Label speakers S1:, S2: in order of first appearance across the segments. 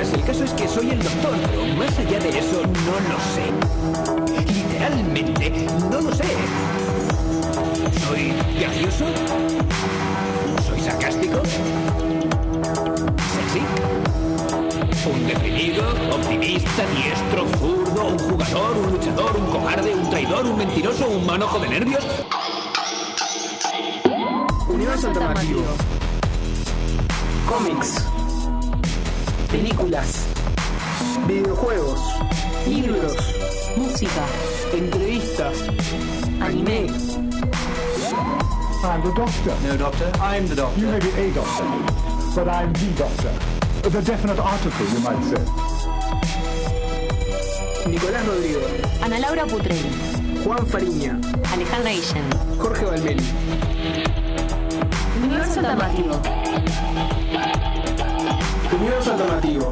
S1: verás, el caso es que soy el doctor, pero más allá de eso no lo sé. Literalmente, no lo sé. ¿Soy gracioso? ¿Soy sarcástico? ¿Sexy? ¿Un deprimido? ¿Optimista? ¿Diestro? ¿Zurdo? ¿Un jugador? ¿Un luchador? ¿Un cobarde? ¿Un traidor? ¿Un mentiroso? ¿Un manojo de nervios?
S2: Universo alternativo. Cómics. Películas. Videojuegos. Libros.
S3: Música.
S2: Entrevistas.
S3: Anime.
S4: I'm the doctor.
S5: No, doctor. I'm the doctor.
S4: You may be a doctor, but I'm the doctor. The definite article, you might say.
S2: Nicolás Rodrigo.
S3: Ana Laura Putrelli.
S2: Juan Fariña.
S3: Alejandra Guillén.
S2: Jorge Valmeli.
S3: Universo alternativo.
S2: Universo alternativo.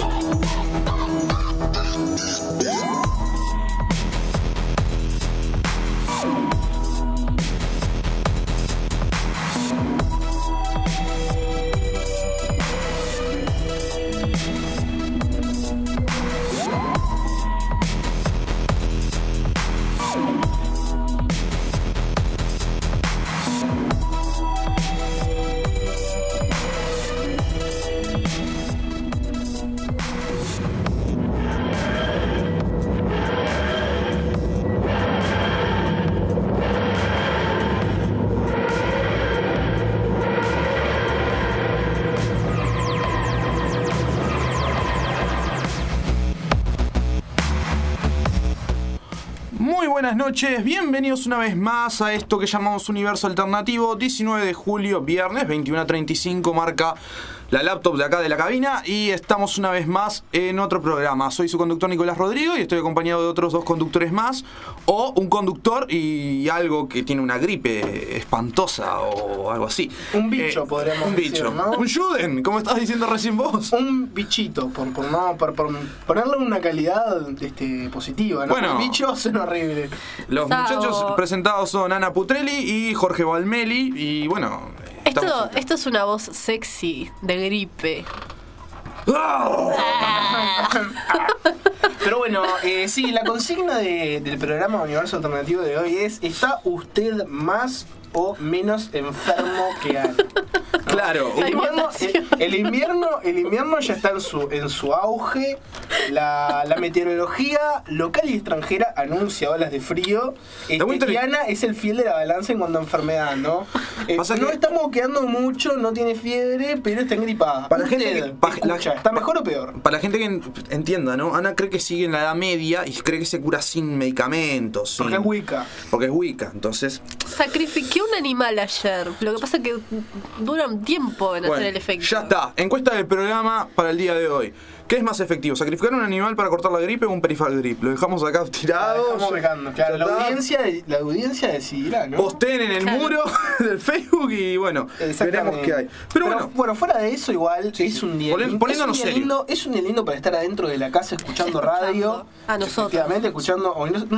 S6: Buenas noches, bienvenidos una vez más a esto que llamamos Universo Alternativo. 19 de julio, viernes, 21:35, marca la laptop de acá de la cabina y estamos una vez más en otro programa. Soy su conductor Nicolás Rodrigo y estoy acompañado de otros dos conductores más, o un conductor y algo que tiene una gripe espantosa o algo así.
S2: Un bicho, podríamos
S6: un
S2: decir,
S6: bicho,
S2: ¿no?
S6: Un Juden, como estabas diciendo recién vos.
S2: Un bichito, por ponerle una calidad positiva, ¿no?
S6: Bueno,
S2: los bichos son horribles.
S6: Los muchachos presentados son Ana Putrelli y Jorge Valmeli y bueno...
S7: Esto es una voz sexy de gripe.
S2: Pero bueno, sí, la consigna del programa Universo Alternativo de hoy es: ¿está usted más o menos enfermo que Ana? ¿No?
S6: Claro.
S2: El invierno ya está en su auge. La meteorología local y extranjera anuncia olas de frío. Y Ana es el fiel de la balanza en cuanto a enfermedad, ¿no? No está moqueando mucho, no tiene fiebre, pero está engripada.
S6: Para la gente
S2: ¿está mejor o peor?
S6: Para la gente que entienda, ¿no? Ana cree que sigue en la Edad Media y cree que se cura sin medicamentos.
S2: Porque es Wicca.
S6: Porque es Wicca, entonces...
S7: Sacrifiqué un animal ayer. Lo que pasa es que dura un tiempo en hacer el efecto.
S6: Ya está. Encuesta del programa para el día de hoy. ¿Qué es más efectivo? ¿Sacrificar un animal para cortar la gripe o un perifal grip? Lo dejamos acá tirado.
S2: Lo dejamos dejando, claro. La audiencia decidirá, ¿no?
S6: Posteen en el muro del Facebook y bueno, veremos qué hay. Pero
S2: bueno, fuera de eso igual es un día
S6: poniéndonos serio.
S2: Es un día lindo para estar adentro de la casa escuchando radio.
S7: A nosotros.
S2: Efectivamente, escuchando.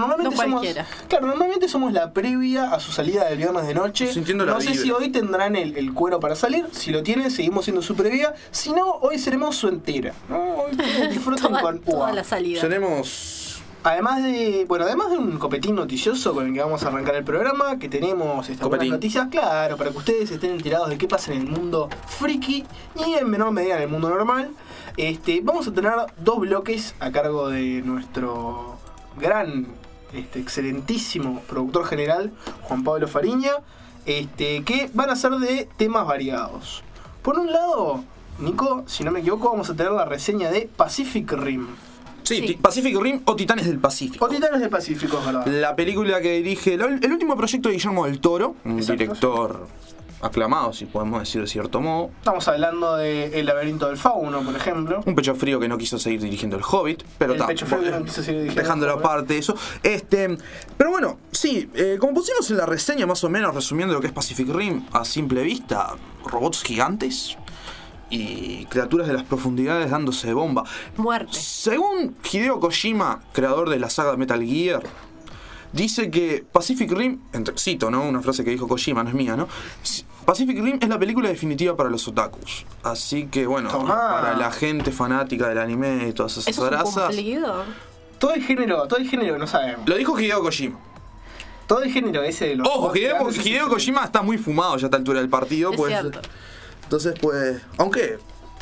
S2: Normalmente somos la previa a su salida del viernes de noche. No sé si hoy tendrán el cuero para salir. Si lo tienen, seguimos siendo su previa. Si no, hoy seremos su entera, ¿no? Disfruten con
S7: toda la salida.
S6: Tenemos...
S2: Además de un copetín noticioso con el que vamos a arrancar el programa, que tenemos estas buenas noticias, claro, para que ustedes estén enterados de qué pasa en el mundo friki y en menor medida en el mundo normal. Vamos a tener dos bloques a cargo de nuestro gran, excelentísimo productor general, Juan Pablo Fariña, que van a ser de temas variados. Por un lado, Nico, si no me equivoco, vamos a tener la reseña de Pacific Rim.
S6: Sí. Pacific Rim o Titanes del Pacífico.
S2: O Titanes del Pacífico, es verdad.
S6: La película que dirige el último proyecto de Guillermo del Toro, un director aclamado, si podemos decir de cierto modo.
S2: Estamos hablando de El laberinto del fauno, por ejemplo.
S6: Un pecho frío que no quiso seguir dirigiendo El Hobbit, pero
S2: el pecho frío que no quiso seguir dirigiendo
S6: dejándolo aparte eso. Pero bueno, sí, como pusimos en la reseña más o menos, resumiendo lo que es Pacific Rim a simple vista, robots gigantes y criaturas de las profundidades dándose de bomba.
S7: Muerte.
S6: Según Hideo Kojima, creador de la saga Metal Gear, dice que Pacific Rim, cito, ¿no? Una frase que dijo Kojima, no es mía, ¿no? Pacific Rim es la película definitiva para los otakus. Así que bueno,
S2: Tomá.
S6: para la gente fanática del anime y todas esas
S7: ¿Eso es un
S6: razas.
S7: cumplido?
S2: Todo el género que no sabemos.
S6: Lo dijo Hideo Kojima.
S2: Todo el género ese de los...
S6: Ojo, Hideo Kojima está muy fumado ya a esta altura del partido.
S7: Es
S6: Pues,
S7: cierto.
S6: entonces, pues. Aunque.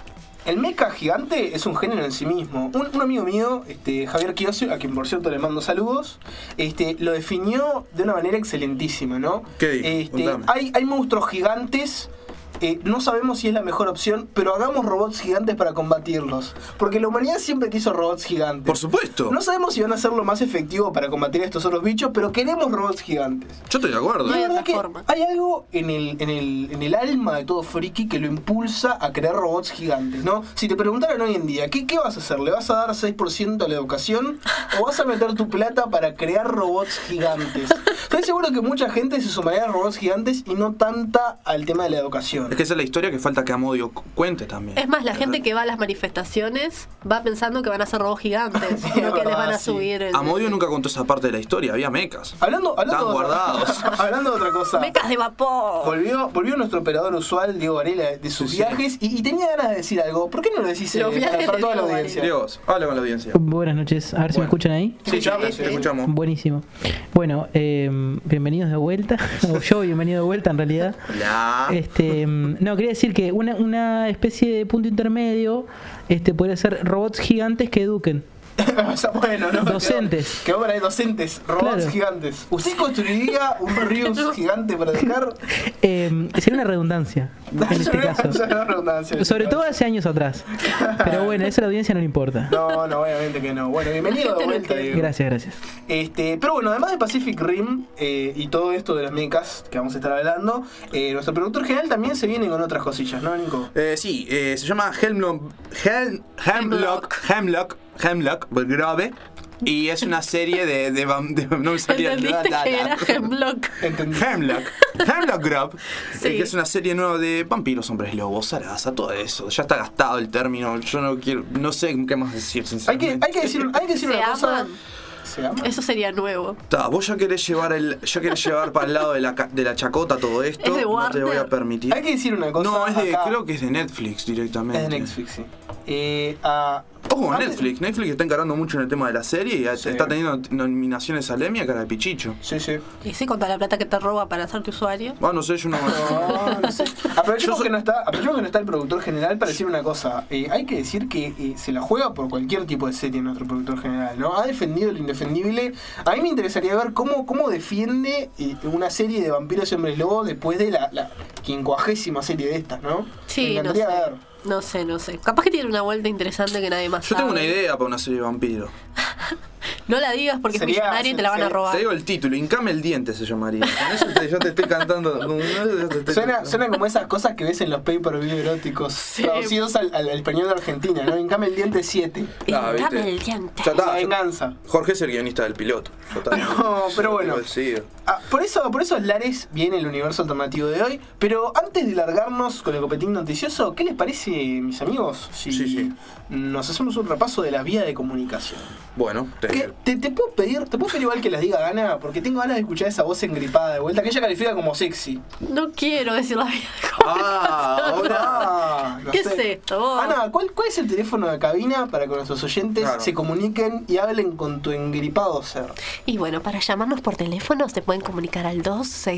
S2: El mecha gigante es un género en sí mismo. Un amigo mío, Javier Kiosio, a quien por cierto le mando saludos, lo definió de una manera excelentísima, ¿no?
S6: ¿Qué dijo? Contame.
S2: Hay monstruos gigantes. No sabemos si es la mejor opción, pero hagamos robots gigantes para combatirlos. Porque la humanidad siempre quiso robots gigantes.
S6: Por supuesto.
S2: No sabemos si van a ser lo más efectivo para combatir a estos otros bichos, pero queremos robots gigantes.
S6: Yo estoy de acuerdo.
S7: No hay
S2: La verdad
S7: otra
S2: que
S7: forma.
S2: hay algo en el alma de todo friki que lo impulsa a crear robots gigantes, ¿no? Si te preguntaran hoy en día, ¿qué vas a hacer? ¿Le vas a dar 6% a la educación? ¿O vas a meter tu plata para crear robots gigantes? Estoy seguro que mucha gente se sumaría a robots gigantes y no tanta al tema de la educación.
S6: Es que esa es la historia que falta que Amodio cuente también.
S7: Es más, la gente que va a las manifestaciones va pensando que van a ser robots gigantes,
S2: Sí,
S7: no que les van a
S2: sí.
S7: subir el...
S6: Amodio nunca contó esa parte de la historia, había mecas.
S2: Hablando
S6: Estaban
S2: de
S6: guardados.
S2: hablando de otra cosa.
S7: Mecas de vapor.
S2: Volvió nuestro operador usual, Diego Varela, de sus
S6: Sí.
S2: viajes y tenía ganas de decir algo. ¿Por qué no lo decís
S7: Los viajes
S2: para
S7: de
S2: toda la
S7: Diego
S2: audiencia?
S6: Diego, habla con la audiencia.
S5: Buenas noches, a ver si me escuchan ahí.
S6: Sí, ya te escuchamos.
S5: Buenísimo. Bueno, bienvenidos de vuelta. O yo bienvenido de vuelta en realidad.
S6: Hola.
S5: No, quería decir que una especie de punto intermedio podría ser robots gigantes que eduquen.
S2: O sea, bueno, ¿no?
S5: Docentes.
S2: Qué obra de docentes, robots
S5: Claro.
S2: gigantes. ¿Usted construiría un Rius gigante para educar?
S5: Sería una redundancia en este caso.
S2: Eso no es redundancia.
S5: Sobre todo hace años atrás. Pero bueno, eso a la audiencia no le importa.
S2: No, obviamente que no. Bueno, bienvenido de vuelta, Diego.
S5: Gracias.
S2: Pero bueno, además de Pacific Rim y todo esto de las mechas que vamos a estar hablando, nuestro productor general también se viene con otras cosillas, ¿no, Nico?
S6: Sí, se llama Hemlock Grove y es una serie de no me salía
S7: ¿Entendiste que era Hemlock?
S2: Entendí.
S6: Hemlock Grove,
S7: Sí.
S6: que es una serie nueva de vampiros, hombres lobos, zaraza, todo eso. Ya está gastado el término, yo no sé qué más decir,
S2: Hay
S6: sinceramente.
S2: que decir
S7: ¿Se
S2: una cosa.
S7: aman?
S2: ¿Se ama?
S7: Eso sería nuevo.
S6: Vos ya querés llevar para el lado de la chacota todo esto,
S7: ¿Es de
S6: no te
S7: Warner?
S6: voy a permitir.
S2: Hay que decir una cosa.
S6: No,
S2: acá.
S6: creo que es de Netflix directamente.
S2: Es de Netflix, sí.
S6: Ojo,
S2: Antes-
S6: Netflix está encarando mucho en el tema de la serie y
S2: Sí.
S6: está teniendo nominaciones a Emmy a cara de pichicho.
S2: Sí, sí.
S7: Y sí, con toda la plata que te roba para ser tu usuario.
S6: No sé, yo no.
S2: No sé. Aprovechemos que no está el productor general para decir una cosa. Hay que decir que se la juega por cualquier tipo de serie nuestro productor general, ¿no? Ha defendido lo indefendible. A mí me interesaría ver cómo defiende una serie de vampiros y hombres lobos después de la 50ª serie de estas, ¿no?
S7: Sí,
S2: me
S7: no
S2: encantaría
S7: sé.
S2: ver.
S7: No sé. Capaz que tiene una vuelta interesante que nadie más
S6: Yo
S7: sabe.
S6: tengo una idea para una serie de vampiros.
S7: No la digas porque
S2: Sería-
S7: es millonaria y te la van a
S2: sería-
S7: robar.
S6: Te digo el título, Hincame el diente se llamaría. Con eso yo te estoy cantando.
S2: Suena como esas cosas que ves en los pay-per-view eróticos
S7: Sí.
S2: traducidos al español de Argentina, ¿no? Encame el diente 7.
S6: Ah, ¿viste?
S7: Dame el diente.
S6: Ya está,
S2: La venganza.
S6: Jorge es el guionista del piloto. Ya está.
S2: No, pero bueno.
S6: Sí.
S2: Por eso Lares viene el universo alternativo de hoy. Pero antes de largarnos con el copetín noticioso, ¿qué les parece, mis amigos? Si
S6: Sí.
S2: nos hacemos un repaso de la vía de comunicación.
S6: Bueno,
S2: ¿Te puedo pedir igual que las diga Ana? Porque tengo ganas de escuchar esa voz engripada de vuelta, que ella califica como sexy.
S7: No quiero decir la vida.
S2: Ahora.
S7: ¿Qué es esto? vos?
S2: Ana, ¿cuál es el teléfono de cabina para que nuestros oyentes
S6: Claro.
S2: se comuniquen y hablen con tu engripado ser?
S7: Y bueno, para llamarnos por teléfono se pueden comunicar al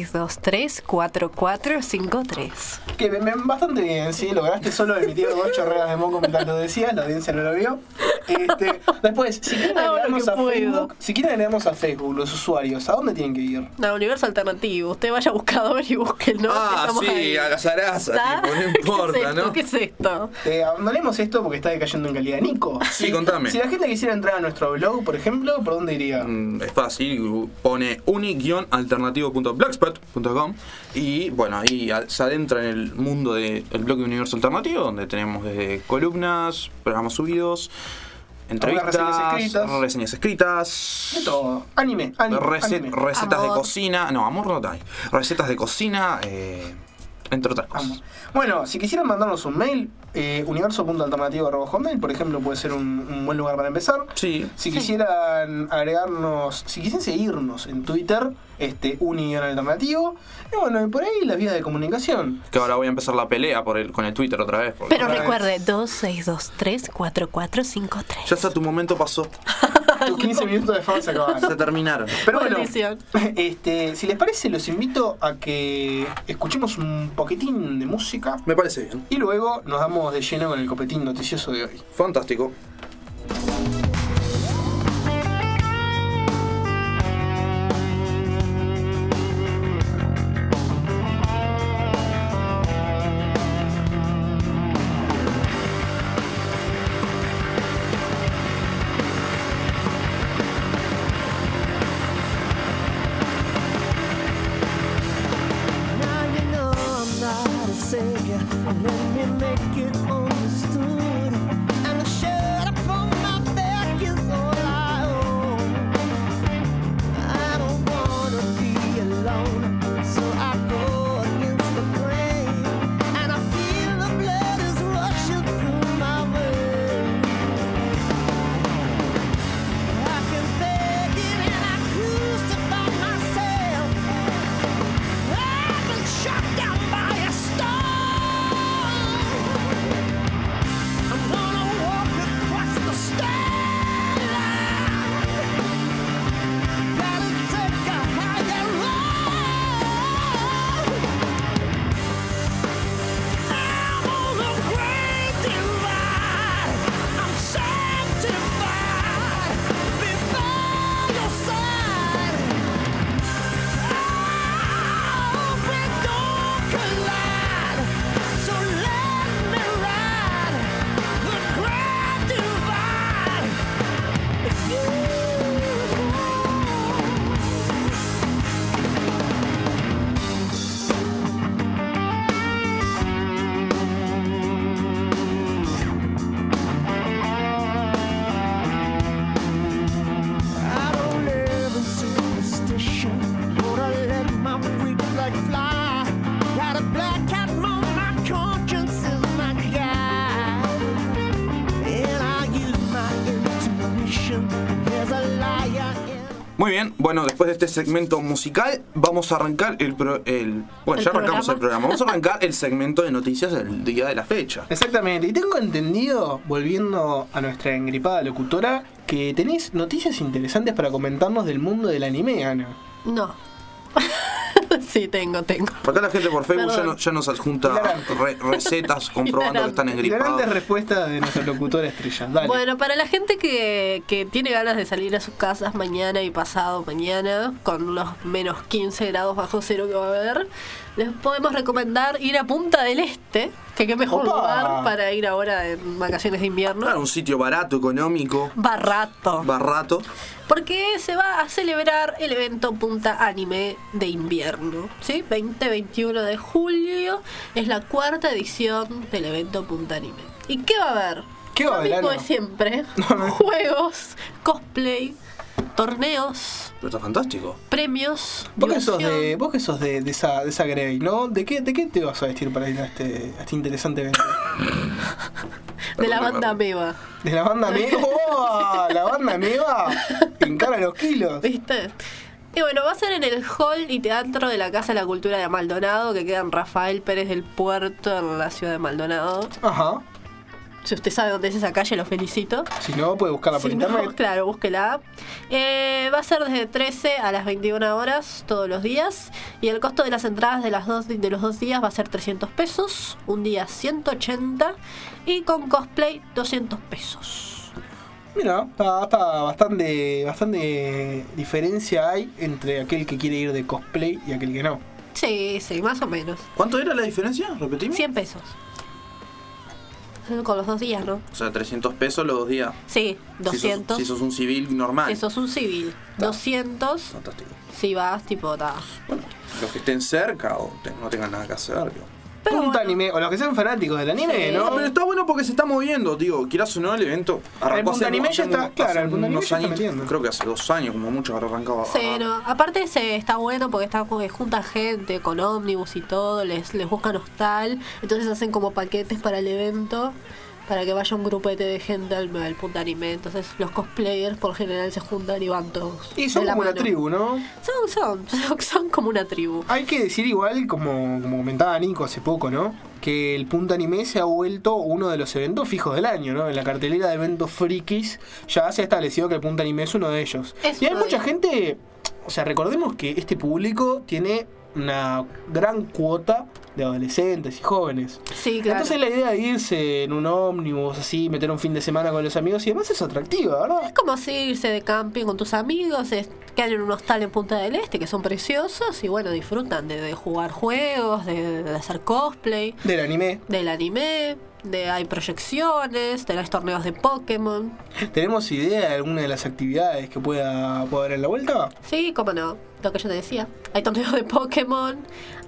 S7: 2623-4453.
S2: Que bastante bien, sí, lograste solo emitir 2 chorreras de moco mientras lo decías, la audiencia no lo vio. Después, si quieren
S7: Hago lo
S2: agregarnos
S7: que
S2: a
S7: puedo.
S2: Facebook, los usuarios, ¿a dónde tienen que ir?
S7: No, universo alternativo. Usted vaya a buscador y busquen, ¿no? Estamos ahí.
S6: a la zaraza,
S7: ¿Está?
S6: tipo, no importa, ¿no?
S7: ¿Qué es esto?
S2: Abandonemos esto porque está decayendo en calidad. Nico,
S6: Sí, contame.
S2: si la gente quisiera entrar a nuestro blog, por ejemplo, ¿por dónde iría?
S6: Es fácil, pone uni-alternativo.blogspot.com y bueno, ahí se adentra en el mundo del blog de Universo Alternativo, donde tenemos desde columnas, programas subidos, entrevistas, reseñas escritas,
S2: De todo. Anime.
S6: recetas de
S7: Amor.
S6: cocina, no, amor no hay, recetas de cocina, Entre otras cosas.
S2: Vamos. Bueno, si quisieran mandarnos un mail, universo.alternativo@hotmail, por ejemplo, puede ser un buen lugar para empezar.
S6: Sí.
S2: Si quisieran agregarnos, si quisieran seguirnos en Twitter, uni_alternativo. Y bueno, y por ahí las vías de comunicación.
S6: Que ahora voy a empezar la pelea con el Twitter otra vez.
S7: Pero
S2: Otra
S7: recuerde, 2623-4453.
S6: Ya está, tu momento pasó.
S2: Tus 15 minutos de fama se acabaron.
S6: Se terminaron.
S2: Pero bueno,
S7: Maldición.
S2: si les parece, los invito a que escuchemos un poquitín de música
S6: Me parece bien.
S2: y luego nos damos de lleno con el copetín noticioso de hoy.
S6: Fantástico. Muy bien, bueno, después de este segmento musical, vamos a arrancar bueno, ya arrancamos el programa. Vamos a arrancar el segmento de noticias del día de la fecha.
S2: Exactamente, y tengo entendido, volviendo a nuestra engripada locutora, que tenéis noticias interesantes para comentarnos del mundo del anime, Ana.
S7: No. Sí, tengo.
S6: Acá la gente por Facebook ya nos adjunta recetas comprobando que están engripados.
S2: Grandes respuestas de nuestra locutora estrella. Dale.
S7: Bueno, para la gente que tiene ganas de salir a sus casas mañana y pasado mañana, con los menos 15 grados bajo cero que va a haber, les podemos recomendar ir a Punta del Este, que qué mejor
S2: ¡Opa!
S7: lugar para ir ahora en vacaciones de invierno.
S6: Claro, un sitio barato, económico.
S7: Barato.
S6: Porque
S7: se va a celebrar el evento Punta Anime de invierno, ¿sí? 20-21 de julio es la 4ª edición del evento Punta Anime. ¿Y qué va a haber?
S2: ¿Qué va a haber,
S7: Lo mismo
S2: Ana?
S7: de siempre.
S2: No.
S7: Juegos, cosplay, torneos,
S6: Pero está fantástico.
S7: premios,
S2: Vos que
S7: diversión.
S2: sos de esa grey, ¿no? ¿De qué te vas a vestir para ir a este interesante evento?
S7: De la banda Meva,
S2: ¿De la banda Meva? ¡Oh! La banda Meva encara los kilos.
S7: ¿viste? Y bueno, va a ser en el hall y teatro de la Casa de la Cultura de Maldonado, que queda en Rafael Pérez del Puerto, en la ciudad de Maldonado.
S2: Ajá.
S7: Si usted sabe dónde es esa calle, lo felicito.
S2: Si no, puede buscarla por
S7: Si no,
S2: internet.
S7: claro, búsquela. Va a ser desde 13 a las 21 horas todos los días. Y el costo de las entradas de los 2 días va a ser 300 pesos. Un día 180. Y con cosplay 200 pesos.
S2: Mira, está bastante diferencia hay entre aquel que quiere ir de cosplay y aquel que no.
S7: Sí, más o menos.
S6: ¿Cuánto era la diferencia? ¿Repetimos?
S7: 100 pesos. Con los 2 días, ¿no?
S6: O sea, 300 pesos los 2 días.
S7: Sí, 200.
S6: Si sos un civil normal.
S7: Si sos un civil. 200.
S6: Fantástico.
S7: Si vas, tipo,
S6: Bueno, los que estén cerca o no tengan nada que hacer.
S7: Pero
S2: punta
S7: bueno.
S2: anime, o los que sean fanáticos del anime,
S7: Sí.
S2: ¿no?
S6: Pero está bueno porque se está moviendo, digo, quieras o no, el evento arrancó
S2: punta anime ya está, claro, el punta anime
S6: unos
S2: ya está
S6: años,
S2: metiendo.
S6: creo que hace 2 años como mucho habrá arrancado.
S7: Sí, no. Aparte está bueno porque está como que junta gente con ómnibus y todo, les buscan hostal, entonces hacen como paquetes para el evento, para que vaya un grupete de gente al punta anime. Entonces los cosplayers por general se juntan y van todos.
S2: Y son
S7: de la
S2: como una
S7: mano.
S2: tribu, ¿no?
S7: Son como una tribu.
S2: Hay que decir igual, como comentaba Nico hace poco, ¿no? Que el punta anime se ha vuelto uno de los eventos fijos del año, ¿no? En la cartelera de eventos frikis ya se ha establecido que el punta anime es uno de ellos.
S7: Es
S2: Y hay
S7: uno de
S2: mucha
S7: ellos.
S2: gente, o sea, recordemos que este público tiene una gran cuota de adolescentes y jóvenes.
S7: Sí, claro.
S2: Entonces la idea de irse en un ómnibus así, meter un fin de semana con los amigos y demás es atractiva, ¿verdad?
S7: Es como si irse de camping con tus amigos, quedan en un hostal en Punta del Este, que son preciosos, y bueno, disfrutan de jugar juegos, de hacer cosplay,
S2: Del anime.
S7: del anime, hay proyecciones, tenés torneos de Pokémon.
S2: ¿Tenemos idea de alguna de las actividades que pueda haber en la vuelta?
S7: Sí, cómo no, lo que yo te decía. Hay torneos de Pokémon,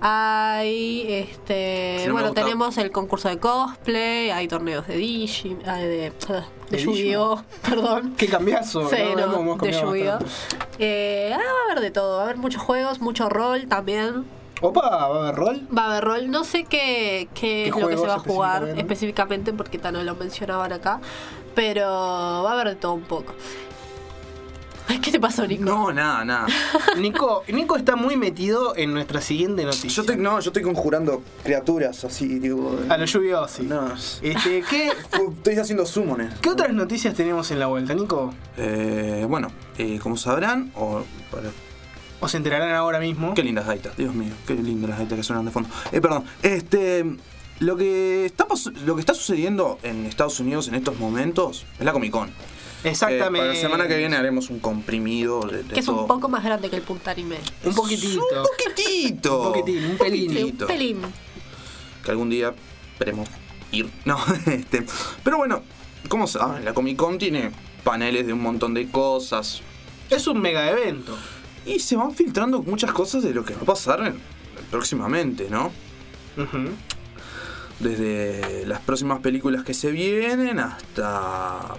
S7: hay
S6: Sí, me
S7: bueno,
S6: gusta.
S7: tenemos el concurso de cosplay, hay torneos de de
S2: ¿De
S7: Yu-Gi-Oh, perdón.
S2: Qué cambiazo,
S7: Sí,
S2: ¿no?
S7: no,
S2: Hemos
S7: de
S2: cambiado
S7: Yu-Gi-Oh.
S2: bastante.
S7: Va a haber de todo, va a haber muchos juegos, mucho rol también.
S2: Opa, ¿va a haber rol?
S7: Va a haber rol, no sé qué es lo que
S2: juegos
S7: se va a jugar
S2: específicamente?
S7: específicamente porque no lo mencionaban acá, pero va a haber de todo un poco. Ay, ¿qué te pasó, Nico?
S6: No, nada.
S2: Nico está muy metido en nuestra siguiente noticia.
S6: Yo estoy conjurando criaturas así, digo.
S2: A lo lluvioso, sí.
S6: No, estoy haciendo summones.
S2: ¿Qué otras noticias tenemos en la vuelta, Nico?
S6: Bueno, como sabrán,
S2: ¿O se enterarán ahora mismo?
S6: qué lindas gaitas, Dios mío, qué lindas las gaitas que suenan de fondo. Perdón, lo que está sucediendo en Estados Unidos en estos momentos es la Comic Con.
S2: Exactamente.
S6: Para la semana que viene haremos un comprimido de
S7: Que es
S6: todo.
S7: un poco más grande que el Punta Anime.
S2: Un poquitito.
S6: Un poquitito.
S2: Un poquitín, un pelín.
S7: Sí, un pelín.
S6: Que algún día esperemos ir. No, Pero bueno, como saben, la Comic Con tiene paneles de un montón de cosas.
S2: Es un mega evento.
S6: Y se van filtrando muchas cosas de lo que va a pasar próximamente, ¿no?
S2: Ujú.
S6: Desde las próximas películas que se vienen hasta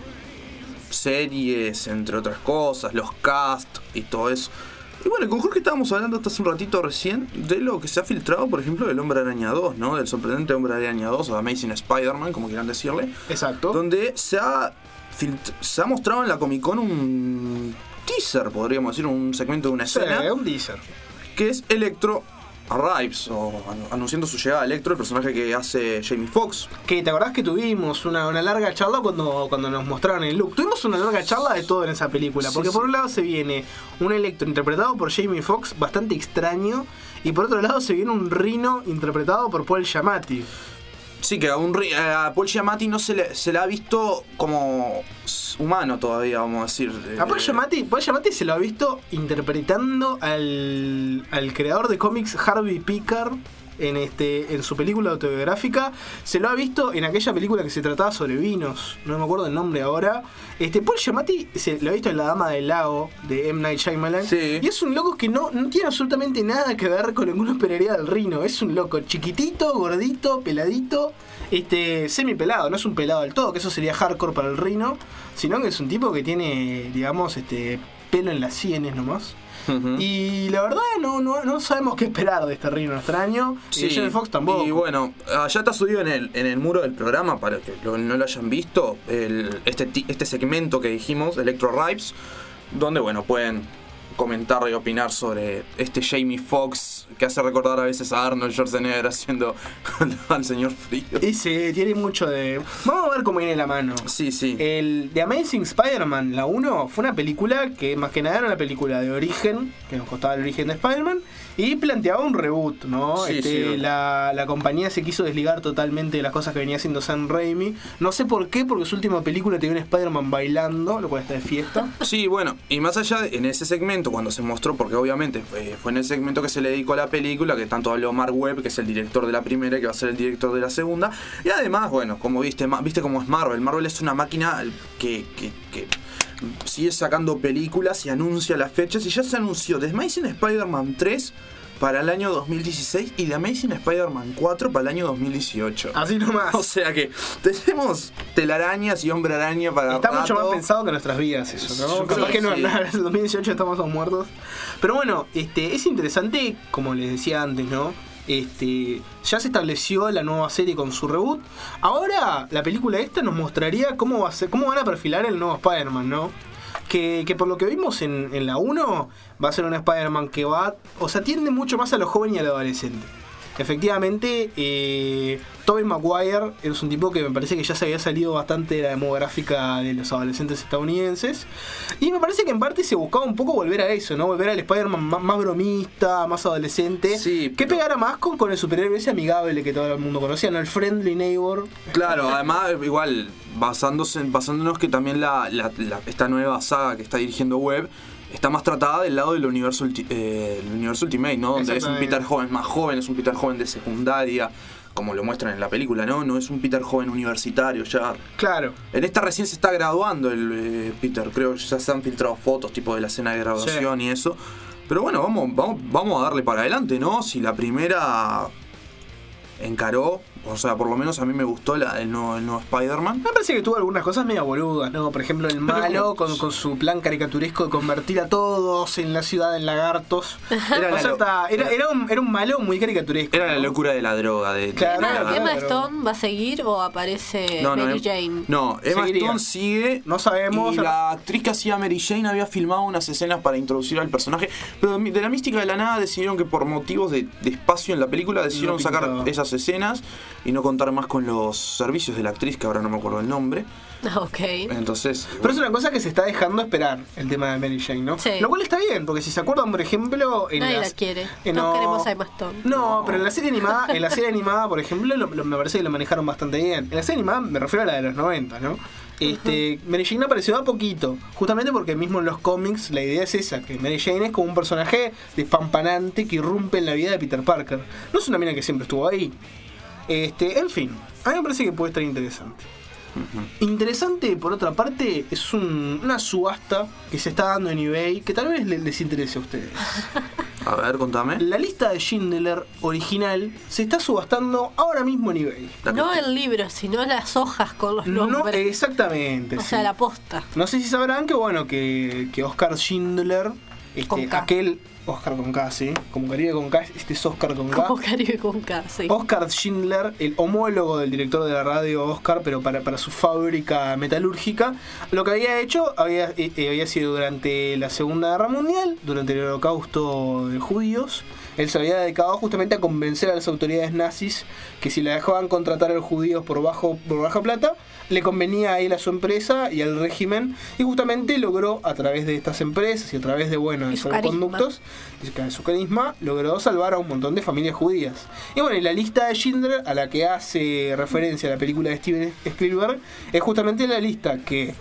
S6: series, entre otras cosas, los cast y todo eso. Y bueno, con Jorge estábamos hablando hasta hace un ratito recién de lo que se ha filtrado, por ejemplo, del Hombre Araña 2, ¿no? Del sorprendente Hombre Araña 2 o Amazing Spider-Man, como quieran decirle.
S2: Exacto.
S6: Donde se ha mostrado en la Comic Con un teaser, podríamos decir, un segmento de una
S2: Sí,
S6: escena,
S2: un teaser.
S6: que es Electro Arrives, o anunciando su llegada a Electro, el personaje que hace Jamie Foxx.
S2: Que te acordás que tuvimos una larga charla cuando nos mostraron el look. Tuvimos una larga charla de todo en esa película.
S6: Sí,
S2: Porque
S6: sí.
S2: por un lado se viene un Electro interpretado por Jamie Foxx, bastante extraño. Y por otro lado se viene un Rhino interpretado por Paul Giamatti.
S6: Sí, que a Paul Giamatti no se le ha visto como humano todavía, vamos a decir.
S2: A Paul Giamatti se lo ha visto interpretando al creador de cómics Harvey Pickard en su película autobiográfica. Se lo ha visto en aquella película que se trataba sobre vinos, no me acuerdo el nombre ahora. Paul Giamatti se lo ha visto en La Dama del Lago de M. Night Shyamalan.
S6: Sí.
S2: Y es un loco que no tiene absolutamente nada que ver con lo que uno esperaría del Rhino. Es un loco chiquitito, gordito, peladito, semi pelado, no es un pelado del todo, que eso sería hardcore para el Rhino, sino que es un tipo que tiene, digamos, pelo en las sienes nomás.
S6: Ujú.
S2: Y la verdad no sabemos qué esperar de este Rhino extraño. Y de Jamie Foxx tampoco.
S6: Y bueno, ya está subido en el muro del programa, para que no lo hayan visto, este segmento que dijimos, Electro Rives, donde bueno, pueden comentar y opinar sobre este Jamie Foxx que hace recordar a veces a Arnold Schwarzenegger haciendo al señor frío.
S2: Ese tiene mucho de... Vamos a ver cómo viene la mano.
S6: Sí.
S2: El The Amazing Spider-Man, la 1, fue una película que más que nada era una película de origen, que nos costaba el origen de Spider-Man, y planteaba un reboot, ¿no?
S6: Sí.
S2: La compañía se quiso desligar totalmente de las cosas que venía haciendo Sam Raimi. No sé por qué, porque su última película tenía un Spider-Man bailando, lo cual está de fiesta.
S6: Sí, bueno, y más allá, en ese segmento, cuando se mostró, porque obviamente fue en el segmento que se le dedicó a la película, que tanto habló Mark Webb, que es el director de la primera, que va a ser el director de la segunda, y además, bueno, como viste cómo es Marvel es una máquina que sigue sacando películas y anuncia las fechas, y ya se anunció The Amazing Spider-Man 3 para el año 2016 y The Amazing Spider-Man 4 para el año 2018.
S2: Así nomás.
S6: O sea que tenemos telarañas y hombre araña para
S2: Está
S6: rato.
S2: mucho más pensado que nuestras vidas eso, ¿no?
S6: Yo
S2: Capaz
S6: creo
S2: que no,
S6: sí.
S2: en el 2018 estamos todos muertos. Pero bueno, es interesante, como les decía antes, ¿no? Ya se estableció la nueva serie con su reboot. Ahora la película esta nos mostraría cómo van a perfilar el nuevo Spider-Man, ¿no? Que por lo que vimos en la 1 va a ser un Spider-Man que tiende mucho más a lo joven y al adolescente. Efectivamente, Tobey Maguire es un tipo que me parece que ya se había salido bastante de la demográfica de los adolescentes estadounidenses. Y me parece que en parte se buscaba un poco volver a eso, ¿no? Volver al Spider-Man más bromista, más adolescente.
S6: Sí,
S2: que pegara más con el superhéroe ese amigable que todo el mundo conocía, ¿no? El friendly neighbor.
S6: Claro, además, igual, basándonos que también esta nueva saga que está dirigiendo Webb está más tratada del lado del universo Ultimate, ¿no? Donde es un Peter joven más joven, es un Peter joven de secundaria, como lo muestran en la película, ¿no? No es un Peter joven universitario ya.
S2: Claro.
S6: En esta recién se está graduando el Peter, creo que ya se han filtrado fotos tipo de la escena de graduación y eso. Pero bueno, vamos a darle para adelante, ¿no? Si la primera encaró, o sea, por lo menos a mí me gustó el nuevo Spider-Man.
S2: Me parece que tuvo algunas cosas medio boludas, ¿no? Por ejemplo, el malo con su plan caricaturesco de convertir a todos en la ciudad en lagartos. Era un malo muy caricaturesco.
S6: Era
S2: ¿no?
S6: la locura de la droga.
S2: Claro.
S7: ¿Emma Stone va a seguir o aparece Mary Jane?
S6: No, Emma
S2: Seguiría.
S6: Stone sigue.
S2: No sabemos.
S6: Y la actriz que hacía Mary Jane había filmado unas escenas para introducir al personaje. Pero de la mística de la nada decidieron que por motivos de espacio en la película decidieron sacar esas escenas y no contar más con los servicios de la actriz, que ahora no me acuerdo el nombre.
S7: Ok.
S6: Entonces.
S2: Pero es una cosa que se está dejando esperar, el tema de Mary Jane, ¿no?
S7: Sí.
S2: Lo cual está bien, porque si se acuerdan, por ejemplo,
S7: Nadie la quiere. No queremos a Emma Stone.
S2: No, pero en la serie animada, por ejemplo, me parece que lo manejaron bastante bien. En la serie animada me refiero a la de los 90, ¿no? Mary Jane apareció a poquito, justamente porque mismo en los cómics la idea es esa, que Mary Jane es como un personaje despampanante que irrumpe en la vida de Peter Parker. No es una mina que siempre estuvo ahí. En fin, a mí me parece que puede estar interesante. Interesante, por otra parte, es una subasta que se está dando en eBay que tal vez les interese a ustedes.
S6: A ver, contame.
S2: La lista de Schindler original se está subastando ahora mismo en eBay.
S7: No el libro, sino las hojas con los
S2: No,
S7: nombres.
S2: exactamente.
S7: O sea, la posta.
S2: No sé si sabrán que Oscar Schindler,
S7: Con K.
S2: aquel Oscar con K, ¿sí? Como Caribe con K, este es Oscar con K.
S7: Como Caribe con K, sí.
S2: Oscar Schindler, el homólogo del director de la radio Oscar, pero para su fábrica metalúrgica, lo que había hecho había sido durante la Segunda Guerra Mundial, durante el Holocausto de judíos. Él se había dedicado justamente a convencer a las autoridades nazis que si la dejaban contratar a los judíos por baja plata, le convenía a él, a su empresa y al régimen, y justamente logró, a través de estas empresas y a través de salvoconductos y su carisma, logró salvar a un montón de familias judías. Y bueno, y la lista de Schindler, a la que hace referencia la película de Steven Spielberg, es justamente la lista que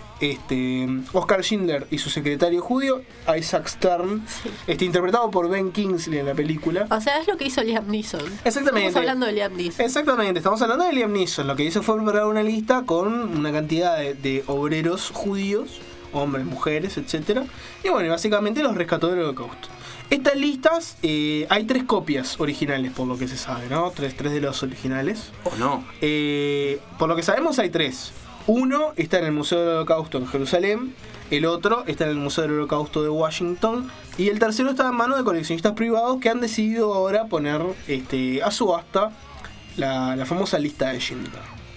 S2: Oscar Schindler y su secretario judío, Isaac Stern, interpretado por Ben Kingsley en la película.
S7: O sea, es lo que hizo Liam Neeson.
S2: Exactamente.
S7: Estamos hablando de Liam Neeson.
S2: Exactamente, estamos hablando de Liam Neeson. Lo que hizo fue preparar una lista con una cantidad de obreros judíos, hombres, mujeres, etcétera. Y bueno, básicamente los rescató del Holocausto. Estas listas, hay 3 copias originales, por lo que se sabe, ¿no? Tres de los originales.
S6: ¿O no?
S2: Por lo que sabemos hay 3. Uno está en el Museo del Holocausto en Jerusalén, el otro está en el Museo del Holocausto de Washington y el tercero está en manos de coleccionistas privados que han decidido ahora poner a subasta la famosa lista de Schindler.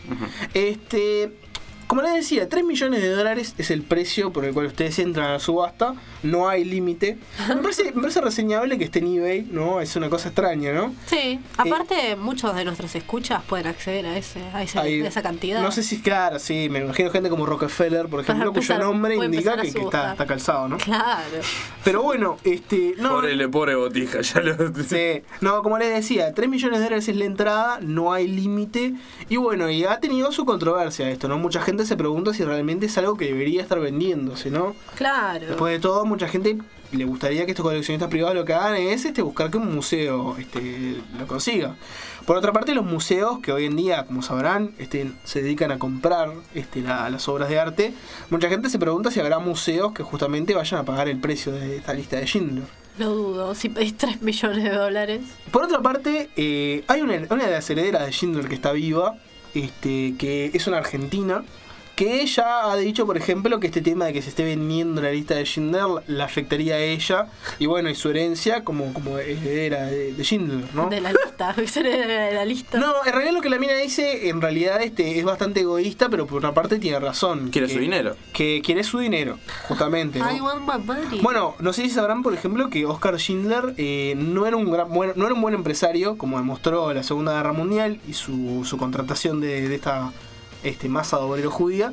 S2: Como les decía, $3 millones es el precio por el cual ustedes entran a la subasta. No hay límite. Me parece reseñable que esté en eBay, ¿no? Es una cosa extraña, ¿no?
S7: Sí, aparte muchos de nuestros escuchas pueden acceder a esa cantidad.
S2: No sé si, claro, sí, me imagino gente como Rockefeller, por ejemplo, cuyo nombre indica que está calzado, ¿no?
S7: Claro.
S2: Pero bueno, no.
S6: Pobre botija, ya lo...
S2: Sí. No, como les decía, $3 millones es la entrada, no hay límite. Y bueno, y ha tenido su controversia esto, ¿no? Mucha gente se pregunta si realmente es algo que debería estar vendiéndose, ¿no?
S7: Claro.
S2: Después de todo, mucha gente le gustaría que estos coleccionistas privados lo que hagan es buscar que un museo lo consiga. Por otra parte, los museos que hoy en día, como sabrán, se dedican a comprar las obras de arte, mucha gente se pregunta si habrá museos que justamente vayan a pagar el precio de esta lista de Schindler.
S7: Lo dudo, si pedís $3 millones.
S2: Por otra parte, hay una de las herederas de Schindler que está viva, que es una argentina, que ella ha dicho, por ejemplo, que este tema de que se esté vendiendo la lista de Schindler la afectaría a ella y bueno, y su herencia como heredera de Schindler, ¿no?
S7: De la lista, de la lista.
S2: No, en realidad lo que la mina dice, en realidad es bastante egoísta, pero por una parte tiene razón.
S6: Quiere su dinero.
S2: Que quiere su dinero, justamente, ¿no?
S7: I want my money.
S2: Bueno, no sé si sabrán, por ejemplo, que Oskar Schindler no era un buen empresario, como demostró la Segunda Guerra Mundial y su contratación de esta masa de obreros judía.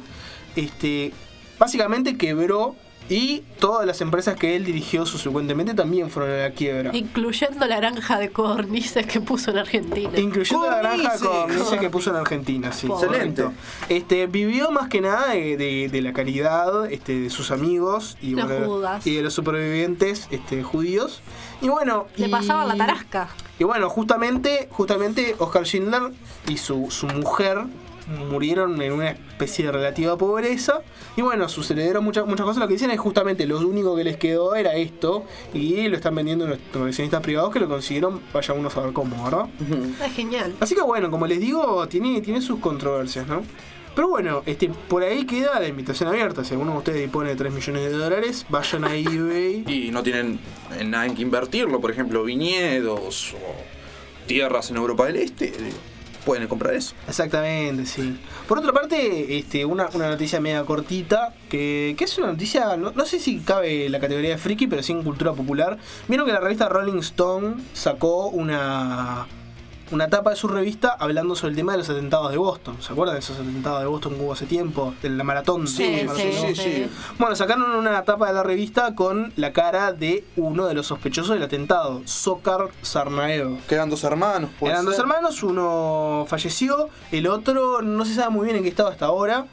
S2: Básicamente quebró y todas las empresas que él dirigió subsecuentemente también fueron a la quiebra.
S7: Incluyendo la granja de codornices que puso en Argentina.
S2: Incluyendo la granja de codornices que puso en Argentina, sí.
S6: Excelente.
S2: Vivió más que nada de la caridad de sus amigos y,
S7: Los
S2: bueno,
S7: judas.
S2: y de los supervivientes judíos. Y bueno,
S7: Le pasaba la tarasca.
S2: Y bueno, justamente Oskar Schindler y su mujer murieron en una especie de relativa pobreza. Y bueno, sus herederos muchas cosas lo que dicen es justamente lo único que les quedó era esto. Y lo están vendiendo unos coleccionistas privados que lo consiguieron, vaya uno a saber cómo, ¿verdad?
S7: Es genial.
S2: Así que bueno, como les digo, tiene sus controversias, ¿no? Pero bueno, por ahí queda la invitación abierta. Si alguno de ustedes dispone de $3 millones, vayan a eBay.
S6: Y no tienen nada en que invertirlo, por ejemplo, viñedos o tierras en Europa del Este. Pueden comprar eso.
S2: Exactamente, sí. Por otra parte, una noticia media cortita, que es una noticia, no sé si cabe la categoría de friki, pero sí en cultura popular. Vieron que la revista Rolling Stone sacó una tapa de su revista hablando sobre el tema de los atentados de Boston. ¿Se acuerdan de esos atentados de Boston que hubo hace tiempo? De la maratón.
S7: Sí.
S2: Bueno, sacaron una tapa de la revista con la cara de uno de los sospechosos del atentado, Dzhokhar Tsarnaev.
S6: Quedan dos hermanos.
S2: Eran dos hermanos, uno falleció, el otro no se sabe muy bien en qué estado hasta ahora.